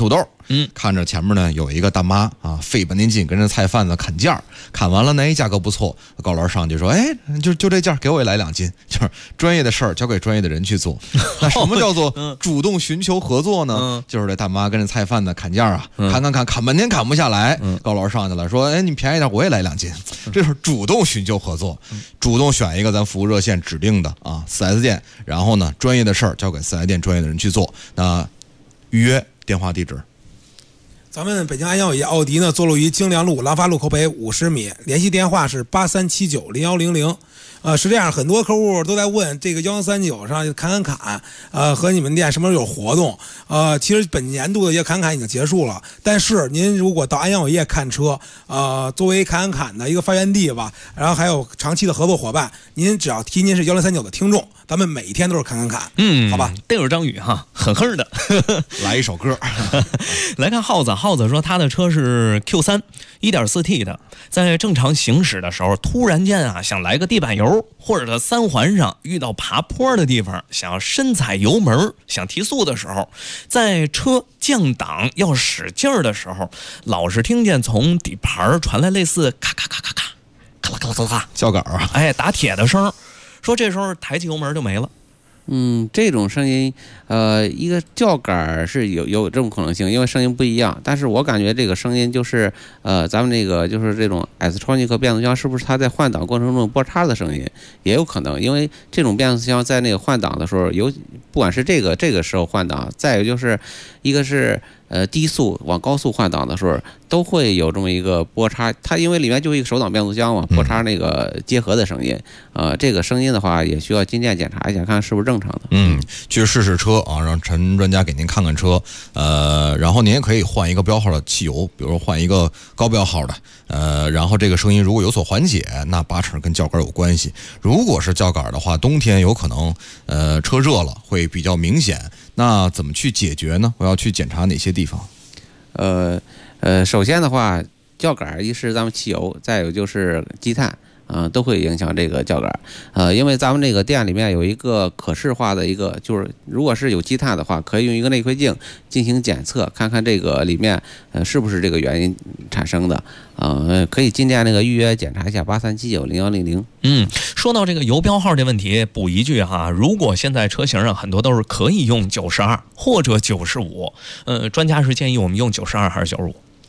看着前面呢有一个大妈啊，费半天劲跟着菜贩子砍价，砍完了呢，价格不错，高老师上去说，哎，就这价，给我也来2斤，就是专业的事儿交给专业的人去做。那什么叫做主动寻求合作呢？就是这大妈跟着菜贩子砍价啊，砍半天砍不下来，高老师上去了，说，哎，你便宜点，我也来2斤，这是主动寻求合作，主动选一个咱服务热线指定的啊4S店，然后呢，专业的事儿交给4S店专业的人去做。那预约电话地址。 咱们北京安阳伟业奥迪呢，坐落于京良路廊坊路口北50米，联系电话是83790100。是这样，很多客户都在问这个1139上砍，和你们店什么时候有活动？其实本年度的也砍已经结束了，但是您如果到安阳伟业看车，作为砍的一个发源地吧，然后还有长期的合作伙伴，您只要提您是1039的听众，咱们每一天都是砍，好吧？ 对着张宇哈，狠狠的来一首歌。 来看耗子说他的车是 Q3 1.4T 的，在正常行驶的时候，突然间啊想来个地板油，或者3环上遇到爬坡的地方，想要深踩油门，想提速的时候，在车降档要使劲儿的时候，老是听见从底盘传来类似咔咔咔咔咔咔啦咔啦咔啦叫杆啊， 哎，打铁的声，说这时候抬起油门就没了。 这种声音，一个叫杆是有这种可能性，因为声音不一样。但是我感觉这个声音就是，咱们这个就是这种 S-Tronic 变速箱，是不是它在换挡过程中波叉的声音，也有可能，因为这种变速箱在那个换挡的时候，不管是这个时候换挡，再有就是一个是低速往高速换挡的时候，都会有这么一个波叉。它因为里面就一个手挡变速箱嘛，波叉那个结合的声音，这个声音的话也需要进店检查一下，看是不是正常的。 去试试车啊，让陈专家给您看看车。然后您也可以换一个标号的汽油，比如说换一个高标号的。然后这个声音如果有所缓解，那8成跟叫杆有关系。如果是叫杆的话，冬天有可能车热了会比较明显。那怎么去解决呢？我要去检查哪些地方？ 首先的话，叫杆一是咱们汽油，再有就是积碳。都会影响这个叫杆，因为咱们这个店里面有一个可视化的一个，就是如果是有积碳的话，可以用一个内窥镜进行检测，看看这个里面是不是这个原因产生的，可以进店那个预约检查一下83790100。 说到这个油标号的问题，补一句哈，如果现在车型上很多都是可以用92或者95，专家是建议我们用92还是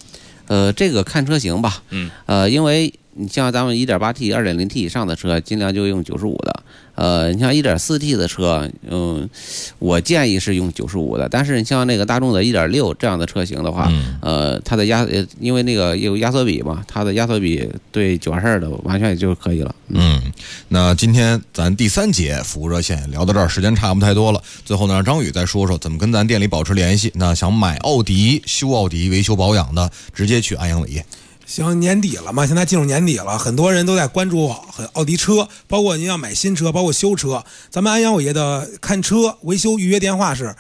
95？ 这个看车型吧，因为你像咱们 1.8T、2.0T 以上的车，尽量就用95的。你像 1.4T 的车，我建议是用95的。但是你像那个大众的 1.6 这样的车型的话，它的因为那个有压缩比嘛，它的压缩比对92的完全也就可以了。 那今天咱第3节服务热线聊到这儿，时间差不太多了。最后呢，让张宇再说说怎么跟咱店里保持联系。那想买奥迪、修奥迪、维修保养的，直接去安阳伟业。 行，年底了嘛，现在进入年底了，很多人都在关注奥迪车，包括您要买新车，包括修车。咱们安阳伟业的看车维修预约电话是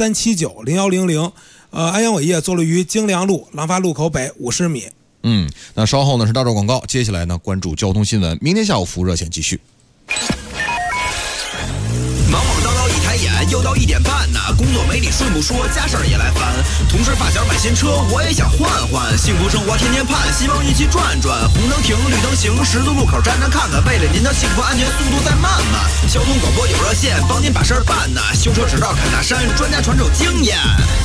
83790100。安阳伟业坐落于京良路廊坊路口北50米。 那稍后呢是大众广告，接下来呢关注交通新闻。明天下午服务热线继续。 忙忙叨叨一抬眼，又到1点半呐，工作没理顺不说，家事儿也来烦。同事发小买新车，我也想换换，幸福生活天天盼，希望一起转转。红灯停，绿灯行，十字路口站站看看，为了您的幸福安全，速度再慢慢。交通广播有热线，帮您把事儿办呐，修车指道砍大山，专家传授经验。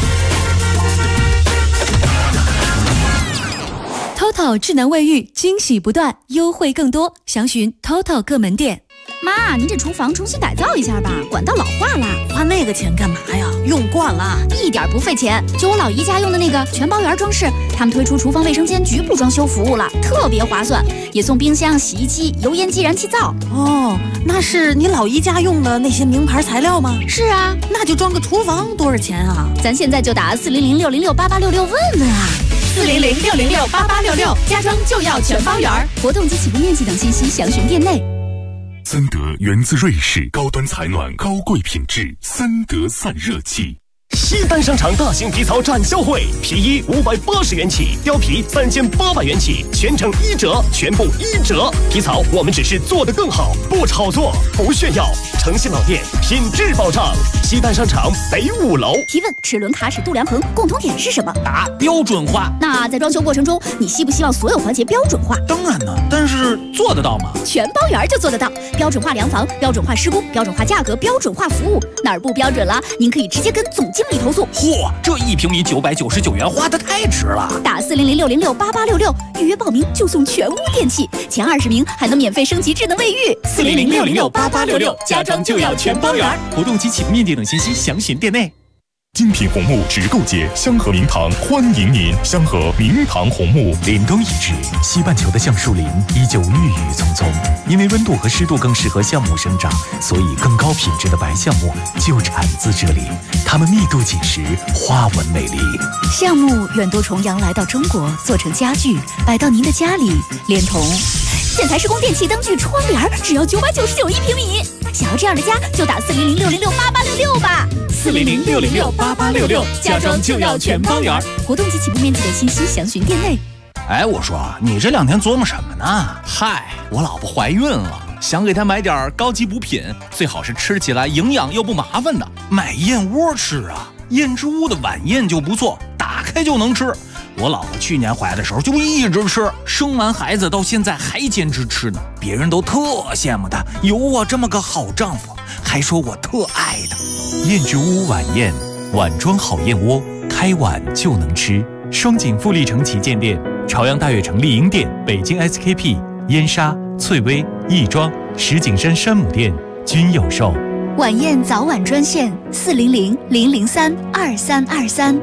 TOTO 智能卫浴，惊喜不断，优惠更多，详询 TOTO 各门店。 妈，您这厨房重新改造一下吧，管道老化了。 花那个钱干嘛呀？用惯了， 一点不费钱。就我老姨家用的那个全包圆装饰，他们推出厨房卫生间局部装修服务了，特别划算，也送冰箱、洗衣机、油烟机、燃气灶。 哦，那是你老姨家用的那些名牌材料吗？ 是啊， 那就装个厨房多少钱啊？ 咱现在就打400-606-8866问问啊。 400-606-8866，家装就要全包圆。 活动及起步面积等信息详询店内。 森德源自瑞士，高端采暖，高贵品质，森德散热器。 西单商场大型皮草展销会，皮衣580元起，貂皮3800元起，全程1折，全部1折。皮草我们只是做得更好，不炒作，不炫耀。诚信老店，品质保障。西单商场北5楼。 提问：齿轮、卡尺、度量衡共同点是什么？ 答：标准化。 那在装修过程中，你希不希望所有环节标准化？ 当然呢，但是做得到吗？ 全包圆就做得到，标准化量房、标准化施工、标准化价格、标准化服务，哪儿不标准了？您可以直接跟总经理投诉。 嚯，这1平米999元花得太值了！ 打400-606-8866预约报名就送全屋电器，前20名还能免费升级智能卫浴。 400-606-8866，家装就要全包圆。活动及起步面积等信息详询店内。 精品红木植购节，香河明堂欢迎您！香河明堂红木， 凛冬已至，西半球的橡树林依旧郁郁葱葱。因为温度和湿度更适合橡木生长，所以更高品质的白橡木就产自这里。它们密度紧实，花纹美丽。 橡木远渡重洋来到中国，做成家具，摆到您的家里，连同建材施工电器灯具窗帘，只要999一平米。想要这样的家，就打400-606-8866吧。 400-606-8866，家装就要全包圆。 活动及起步面积的信息详询店内。 哎，我说你这2天琢磨什么呢？嗨，我老婆怀孕了，想给她买点高级补品，最好是吃起来营养又不麻烦的。买燕窝吃啊，燕之屋的晚宴就不错，打开就能吃。我老婆去年怀的时候就一直吃，生完孩子到现在还坚持吃呢，别人都特羡慕她有我这么个好丈夫，还说我特爱她。 燕之屋晚宴，碗装好燕窝，开碗就能吃。双井富力城旗舰店、朝阳大悦城丽婴店、北京 SKP、燕莎、翠微、亦庄、石景山山姆店均有售。 晚宴早晚专线400-003-2323。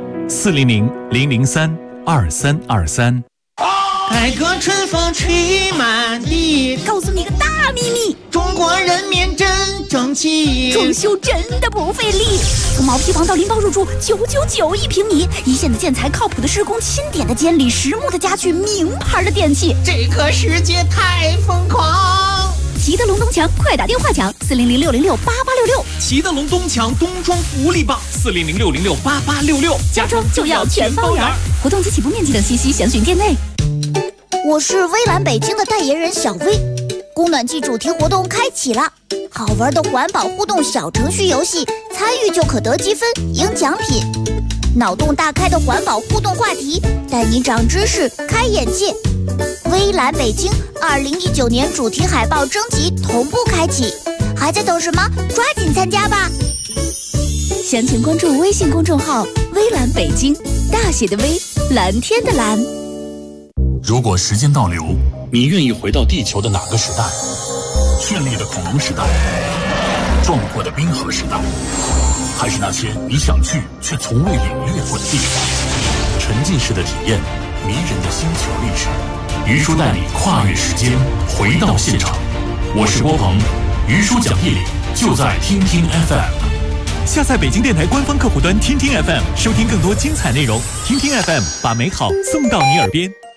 400-003-2323。 改革春风吹满地， 告诉你个大秘密， 中国人民真争气， 装修真的不费力。从毛坯房到拎包入住，999一平米，一线的建材，靠谱的施工，钦点的监理，实木的家具，名牌的电器， 这个世界太疯狂。 齐德龙东墙，快打电话抢400-606-8866。 齐德龙东墙冬装福利棒，400-606-8866， 家装就要全包圆。活动及起步面积等信息详询店内。 我是微蓝北京的代言人小薇，供暖季主题活动开启了，好玩的环保互动小程序游戏，参与就可得积分赢奖品。脑洞大开的环保互动话题，带你长知识开眼界。微蓝北京2019年主题海报征集同步开启，还在等什么？抓紧参加吧！ 详情关注微信公众号微蓝北京，大写的微，蓝天的蓝。 如果时间倒流，你愿意回到地球的哪个时代？绚丽的恐龙时代，壮阔的冰河时代，还是那些你想去却从未领略过的地方？沉浸式的体验，迷人的星球历史。于叔带你跨越时间，回到现场。我是郭鹏，于叔讲义理就在听听 FM。 下载北京电台官方客户端听听 FM， 收听更多精彩内容。听听 FM， 把美好送到你耳边。